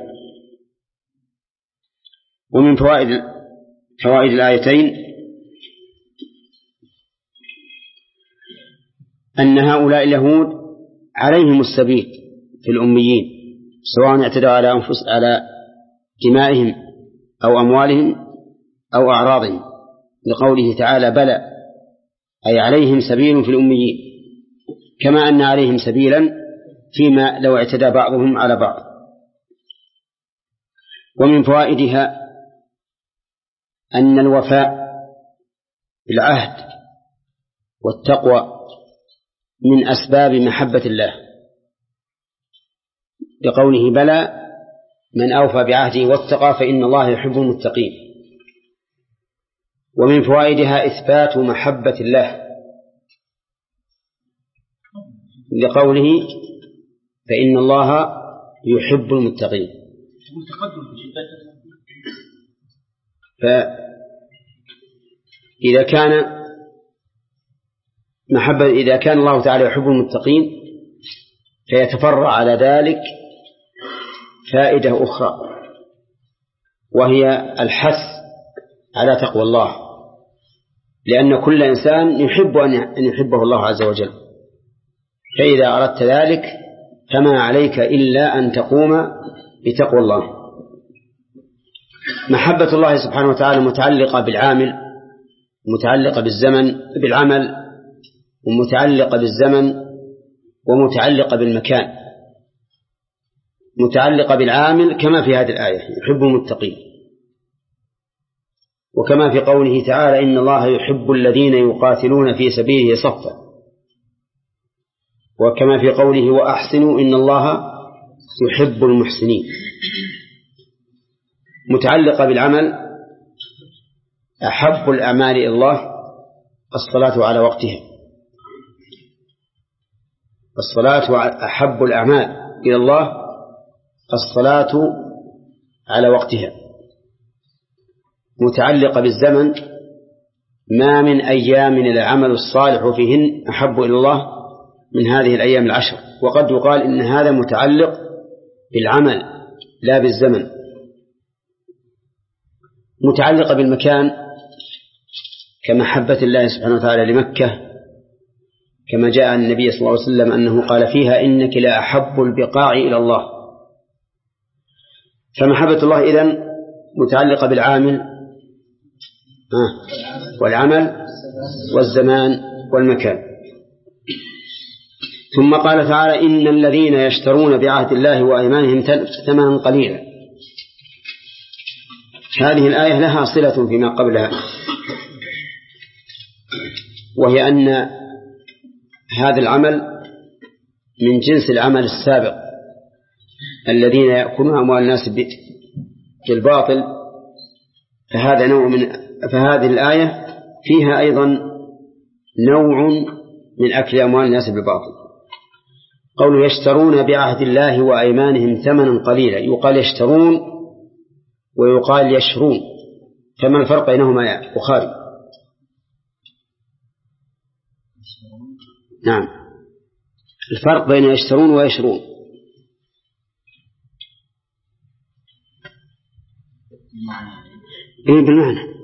ومن فوائد فوائد الآيتين أن هؤلاء اليهود عليهم السبيل في الأميين سواء اعتدوا على أنفس على دمائهم أو أموالهم أو أعراضهم، لقوله تعالى بلى أي عليهم سبيل في الأميين كما أن عليهم سبيلا فيما لو اعتدى بعضهم على بعض. ومن فوائدها أن الوفاء بالعهد والتقوى من أسباب محبة الله، لقوله بلى من أوفى بعهده واتقى فإن الله يحب المتقين. ومن فوائدها إثبات محبة الله لقوله فإن الله يحب المتقين. فإذا كان محبة إذا كان الله تعالى يحب المتقين فيتفرع على ذلك فائدة أخرى، وهي الحث على تقوى الله، لأن كل إنسان يحب أن يحبه الله عز وجل، فإذا أردت ذلك فما عليك إلا أن تقوم بتقوى الله. محبة الله سبحانه وتعالى متعلقة بالعامل، متعلقة بالزمن بالعمل، ومتعلقة بالزمن، ومتعلقة بالمكان. متعلقة بالعامل كما في هذه الآية يحب المتقين، وكما في قوله تعالى إن الله يحب الذين يقاتلون في سبيله صفا، وكما في قوله وأحسنوا إن الله يحب المحسنين. متعلقة بالعمل أحب الأعمال إلى الله الصلاة على وقتها، الصلاة أحب الأعمال إلى الله الصلاة على وقتها. متعلقة بالزمن ما من أيام العمل الصالح فيهن أحب إلى الله من هذه الأيام العشر، وقد يقال إن هذا متعلق بالعمل لا بالزمن. متعلقة بالمكان كمحبة الله سبحانه وتعالى لمكة، كما جاء عن النبي صلى الله عليه وسلم أنه قال فيها إنك لا أحب البقاع إلى الله. فمحبة الله إذن متعلقة بالعامل والعمل والزمان والمكان. ثم قال تعالى إن الذين يشترون بعهد الله وأيمانهم ثمنا قليلا. هذه الآية لها صلة فيما قبلها، وهي أن هذا العمل من جنس العمل السابق الذين يأكلون أموال الناس بالباطل، فهذا نوع من فهذه الآية فيها أيضا نوع من أكل أموال الناس بالباطل. قولوا يشترون بعهد الله وأيمانهم ثمنا قليلا، يقال يشترون ويقال يشرون، فما الفرق بينهما يا بخاري؟ نعم، الفرق بين يشترون ويشرون. إيه بالمعنى،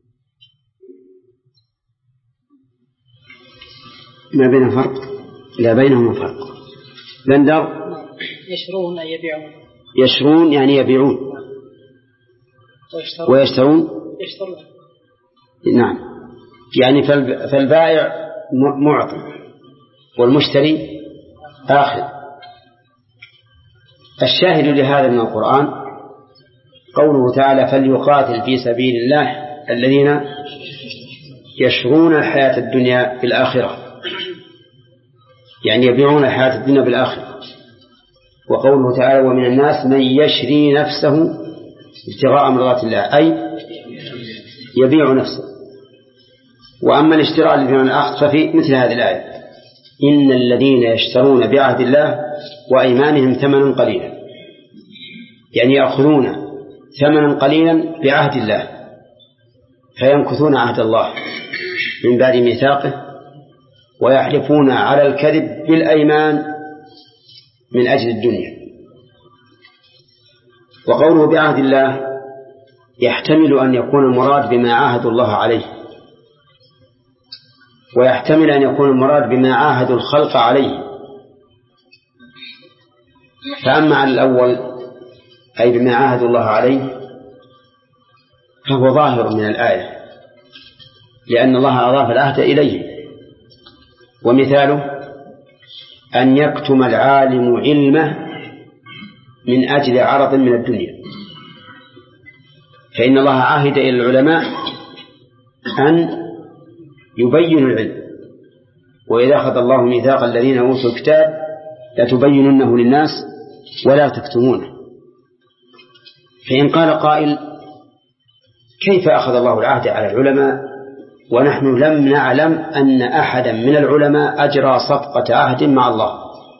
ما بين فرق؟ لا بينهما فرق. بندر يشرون أي يبيعون، يشرون يعني يبيعون، ويشترون ويشترون يشترون نعم، يعني فالبائع معطي والمشتري آخذ. الشاهد لهذا من القرآن قوله تعالى فليقاتل في سبيل الله الذين يشرون الحياة الدنيا بالآخرة، يعني يبيعون الحياة الدنيا بالآخرة. وقوله تعالى ومن الناس من يشري نفسه ابتغاء مرضات الله، أي يبيع نفسه. وأما الاشتراء الذي من الأخذ ففي مثل هذه الآية إن الذين يشترون بعهد الله وأيمانهم ثمنا قليلا، يعني يأخذون ثمنا قليلا بعهد الله فينكثون عهد الله من بعد ميثاقه، ويحلفون على الكذب بالأيمان من أجل الدنيا. وقوله بعهد الله يحتمل أن يكون المراد بما عاهدوا الله عليه، ويحتمل أن يكون المراد بما عاهدوا الخلق عليه. فأما على الأول أي بما عاهدوا الله عليه فهو ظاهر من الآية، لأن الله أضاف العهد إليه. ومثاله أن يكتم العالم علمه من أجل عرض من الدنيا، فإن الله عاهد إلى العلماء أن يبينوا العلم، وإذا أخذ الله ميثاق الذين أوتوا الكتاب لتبيننه للناس ولا تكتمونه. فإن قال قائل كيف أخذ الله العهد على العلماء ونحن لم نعلم أن أحدا من العلماء أجرى صفقة عهد مع الله؟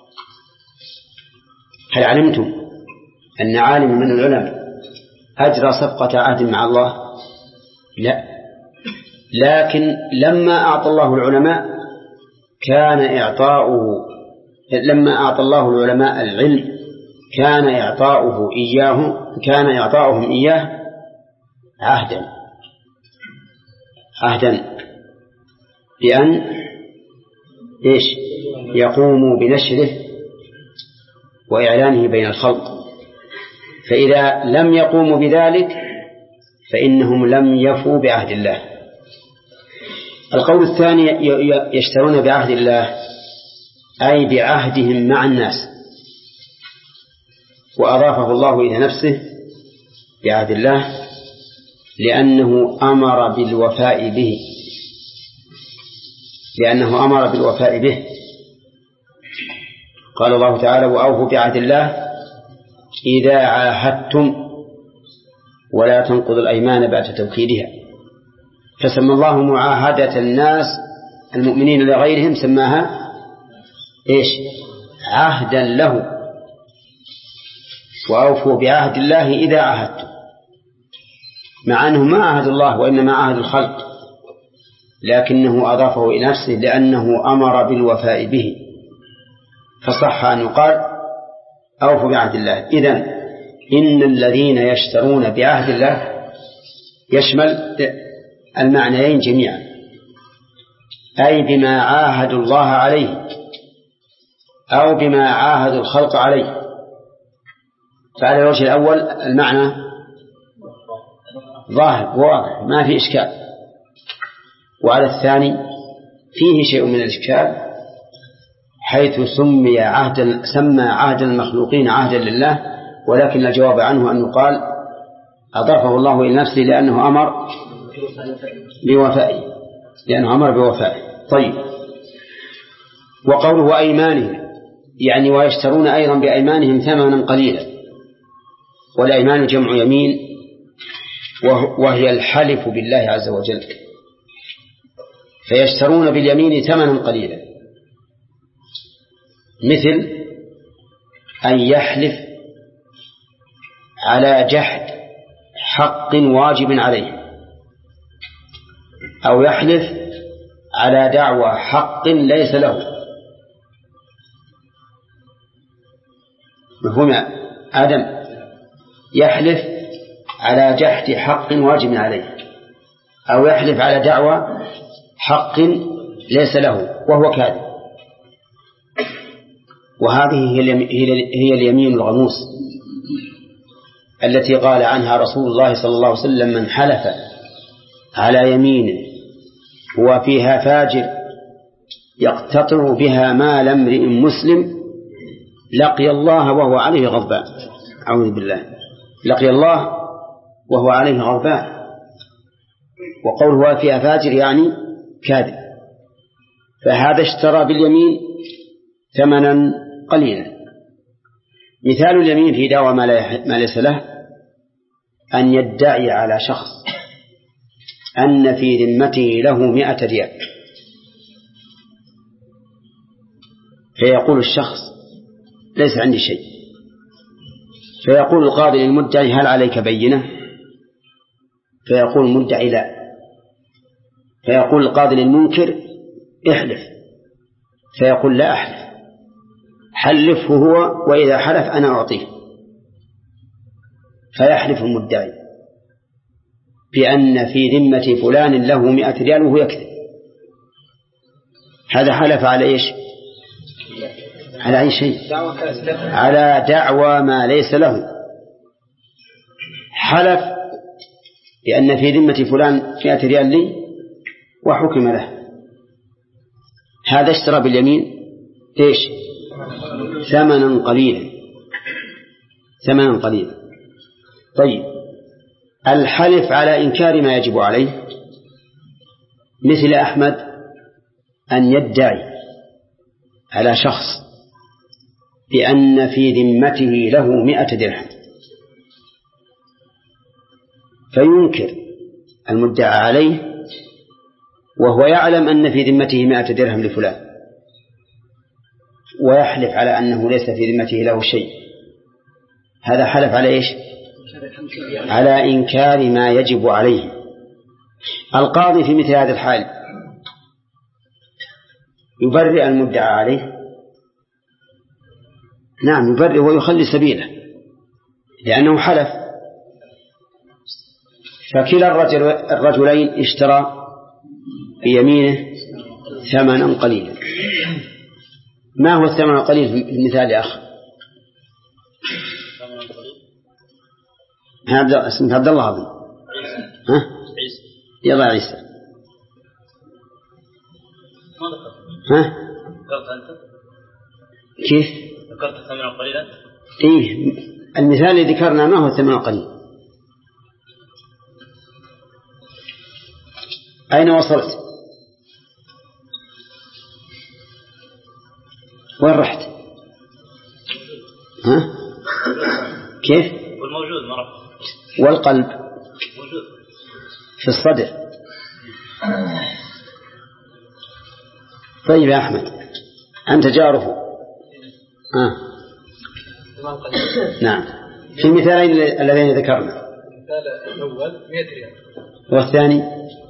هل علمتم أن عالم من العلماء أجرى صفقة عهد مع الله؟ لا، لكن لما أعطى الله العلماء كان إعطاؤه لما أعطى الله العلماء العلم كان إعطاؤه إياه كان إعطاؤهم إياه عهدا عهدا بأن إيش يقوموا بنشره وإعلانه بين الخلق، فإذا لم يقوموا بذلك فإنهم لم يفوا بعهد الله. القول الثاني يشترون بعهد الله أي بعهدهم مع الناس، وأضافه الله إلى نفسه بعهد الله لأنه أمر بالوفاء به لأنه أمر بالوفاء به قال الله تعالى: وأوفوا بعهد الله إذا عاهدتم ولا تنقضوا الأيمان بعد توكيدها. فسمى الله معاهدة الناس المؤمنين لغيرهم سماها إيش؟ عهدا له. وأوفوا بعهد الله إذا عاهدتم، مع أنه ما عهد الله وإنما عهد الخلق، لكنه أضافه إلى نفسه لأنه أمر بالوفاء به، فصح أن يقال أوفوا بعهد الله. إذن إن الذين يشترون بعهد الله يشمل المعنيين جميعا، أي بما عاهدوا الله عليه أو بما عاهدوا الخلق عليه. فعلى الوجه الأول المعنى ظاهر واضح ما في إشكال، وعلى الثاني فيه شيء من الإشكال، حيث سمي عهد سمى عهد المخلوقين عهدا لله، ولكن الجواب عنه أن يقال أضافه الله إلى نفسه لأنه أمر بوفائه لأنه أمر بوفائه. طيب، وقوله أيمانهم يعني ويشترون أيضا بأيمانهم ثمنا قليلا، والأيمان جمع يمين وهي الحلف بالله عز وجل، فيشترون باليمين ثمنا قليلا، مثل أن يحلف على جحد حق واجب عليه، أو يحلف على دعوى حق ليس له. مفهوم آدم؟ يحلف على جحد حق واجب عليه، أو يحلف على دعوى حق ليس له وهو كاذب، وهذه هي اليمين الغموس التي قال عنها رسول الله صلى الله عليه وسلم: من حلف على يمين وفيها فاجر يقتطع بها مال امرئ مسلم لقي الله وهو عليه غضبان. أعوذ بالله، لقي الله وهو عليه غضبان. وقوله فيها فاجر يعني كاذب، فهذا اشترى باليمين ثمنا قليلا. مثال اليمين في دعوى ما ليس له أن يدعي على شخص أن في ذمته له مئة ريال، فيقول الشخص: ليس عندي شيء. فيقول القاضي للمدعي: هل عليك بينة؟ فيقول المدعي: لا. فيقول القاضي للمنكر: احلف. فيقول: لا أحلف، حلفه هو، وإذا حلف أنا أعطيه. فيحلف المدعي بأن في ذمة فلان له مئة ريال وهو يكذب. هذا حلف على إيش؟ على أي شيء؟ على دعوى ما ليس له. حلف بأن في ذمة فلان مئة ريال لي وحكم له. هذا اشترى باليمين إيش؟ ثمنا قليلا، ثمنا قليلا. طيب، الحلف على إنكار ما يجب عليه، مثل أحمد أن يدعي على شخص بأن في ذمته له مئة درهم، فينكر المدعى عليه وهو يعلم أن في ذمته مائة درهم لفلان، ويحلف على أنه ليس في ذمته له شيء، هذا حلف على إيش؟ على إنكار ما يجب عليه. القاضي في مثل هذا الحال يبرئ المدعى عليه، نعم يبرئ ويخلي سبيله لأنه حلف. فكلا الرجل الرجلين اشترى بيمينه ثمنا قليلا. ما هو الثمن القليل في المثال يا أخ؟ هذا اسمه عبد الله أظن. ها؟ يلا عيسى. ها؟ كيف؟ ذكرت الثمن قليلا. إيه المثال اللي ذكرنا ما هو الثمن القليل؟ أين وصلت؟ وين رحت؟ ها؟ كيف؟ والموجود مرة. والقلب موجود في الصدر. طيب يا أحمد أنت جاره. آه. نعم في المثالين الذين ذكرنا. المثال الأول مئة ريال والثاني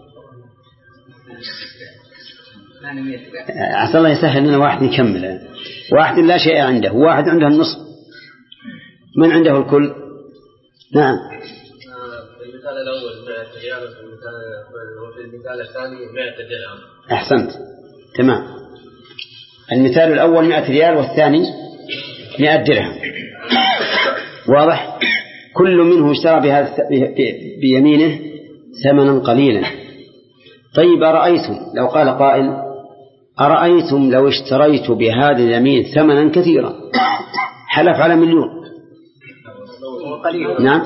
عسى الله يسهل لنا واحد يكمل. واحد لا شيء عنده وواحد عنده النصف، من عنده الكل؟ نعم المثال الأول مئة ريال وفي المثال الثاني مئة درهم. أحسنت تمام. المثال الأول مئة ريال والثاني مئة درهم، واضح؟ كل منه اشترى بهذا بيمينه ثمنا قليلا. طيب أرأيتم لو قال قائل أرأيتم لو اشتريت بهذا اليمين ثمنا كثيرا، حلف على مليون. نعم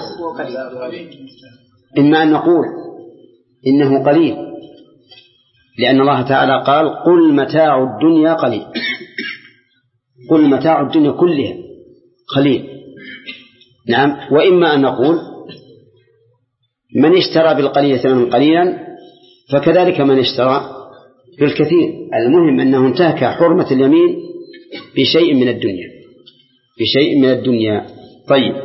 إما أن نقول إنه قليل لأن الله تعالى قال قل متاع الدنيا قليل، قل متاع الدنيا كلها قليل. نعم. وإما أن نقول من اشترى بالقليل ثمنا قليلا فكذلك من اشترى بالكثير، المهم أنه انتهك حرمة اليمين بشيء من الدنيا، بشيء من الدنيا. طيب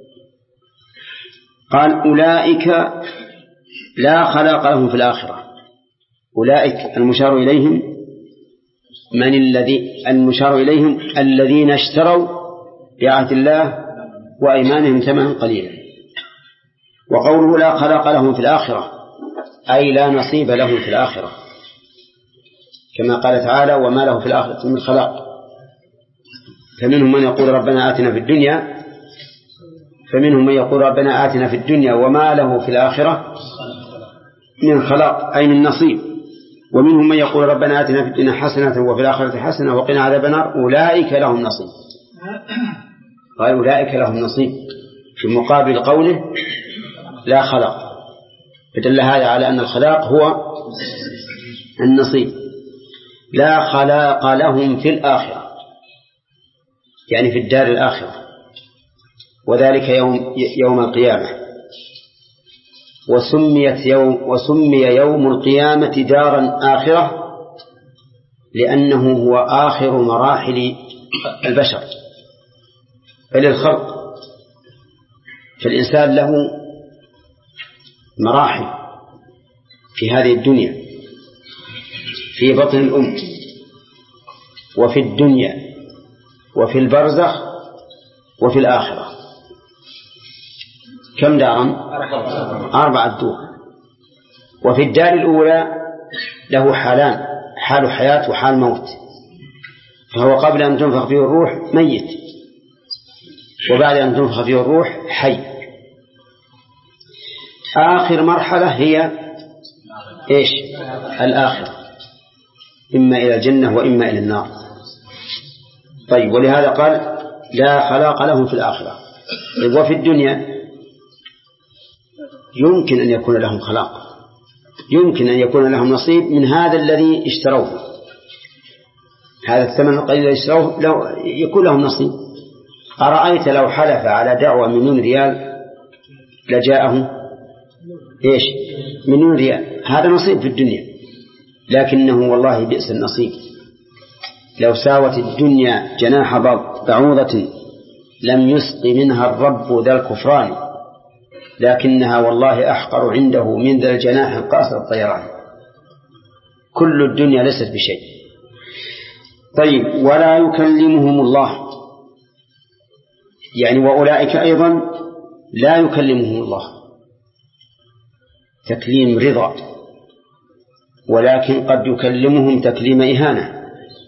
قال أولئك لا خلاق لهم في الآخرة. أولئك المشار إليهم من الذي المشار إليهم الذين اشتروا بعهد الله وأيمانهم ثمنا قليلا. وقوله لا خلاق لهم في الآخرة أي لا نصيب لهم في الآخرة، كما قال تعالى وما له في الآخرة من خلاق. فمنهم من يقول ربنا آتنا في الدنيا فمنهم من يقول ربنا آتنا في الدنيا وما له في الآخرة من خلاق أي من نصيب. ومنهم من يقول ربنا آتنا في الدنيا حسنة وفي الآخرة حسنة وقنا عذاب النار أولئك لهم نصيب. قال أولئك لهم نصيب في مقابل قوله لا خلاق، فدل هذا على أن الخلاق هو النصيب. لا خلاق لهم في الآخرة يعني في الدار الآخرة، وذلك يوم يوم القيامة. وسميت يوم وسمي يوم القيامة دارا آخرة لأنه هو آخر مراحل البشر بل الخلق. فالإنسان له مراحل في هذه الدنيا، في بطن الأم وفي الدنيا وفي البرزخ وفي الآخرة. كم دارا؟ أربعة دور. وفي الدار الأولى له حالان، حال حياة وحال موت، فهو قبل أن تنفخ فيه الروح ميت، وبعد أن تنفخ فيه الروح حي. آخر مرحلة هي إيش؟ الآخرة، إما إلى الجنة وإما إلى النار. طيب ولهذا قال لا خلاق لهم في الآخرة. وفي الدنيا يمكن أن يكون لهم خلاق، يمكن أن يكون لهم نصيب من هذا الذي اشتروه، هذا الثمن القليل الذي اشتروه لو يكون لهم نصيب. أرأيت لو حلف على دعوة مليون ريال لجاءه إيش مليون ريال، هذا نصيب في الدنيا، لكنه والله بئس النصيب. لو ساوت الدنيا جناح بعوضة لم يسق منها الرب ذا الكفران، لكنها والله أحقر عنده من ذا الجناح القاصر الطيران. كل الدنيا ليست بشيء. طيب ولا يكلمهم الله، يعني وأولئك أيضا لا يكلمهم الله تكليم رضا، ولكن قد يكلمهم تكليم إهانة.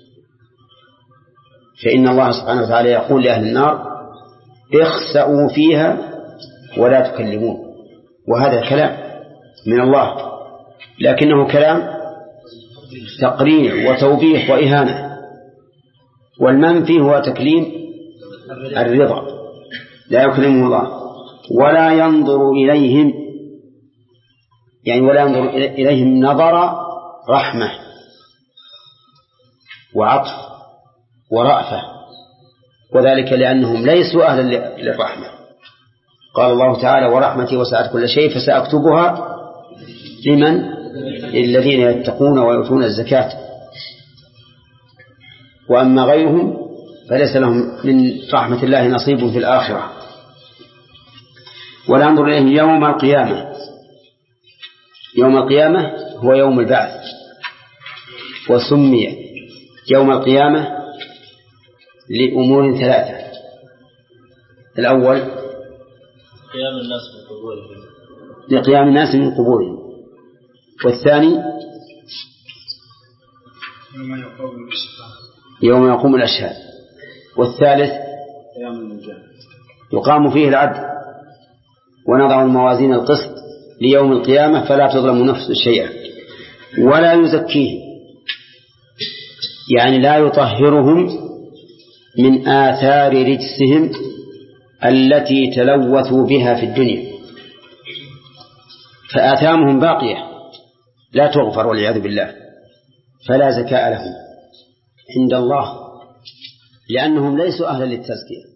فإن الله سبحانه وتعالى يقول لأهل النار اخسأوا فيها ولا تكلمون، وهذا كلام من الله، لكنه كلام تقريع وتوبيخ وإهانة. والمنفي هو تكليم الرضا، لا يكلمه الله. ولا ينظر إليهم، يعني ولا ينظر إليهم نظر رحمة وعطف ورأفة، وذلك لأنهم ليسوا أهلا للرحمة. قال الله تعالى ورحمتي وسعت كل شيء فسأكتبها لمن؟ للذين يتقون ويؤتون الزكاة، وأما غيرهم فليس لهم من رحمة الله نصيب في الآخرة. ولا ينظر إليهم يوم القيامة. يوم القيامة هو يوم البعث، وسمي يوم القيامة لأمور ثلاثة. الأول قيام الناس من قبورهم، لقيام الناس من قبورهم. والثاني يوم يقوم الأشهاد. والثالث يقام فيه العدل ونضع الموازين القسط ليوم القيامة فلا تظلم نفس شيئا ولا يزكيهم، يعني لا يطهرهم من آثار رجسهم التي تلوثوا بها في الدنيا، فآثامهم باقية لا تغفر والعياذ بالله، فلا زكاء لهم عند الله لأنهم ليسوا أهلا للتزكية.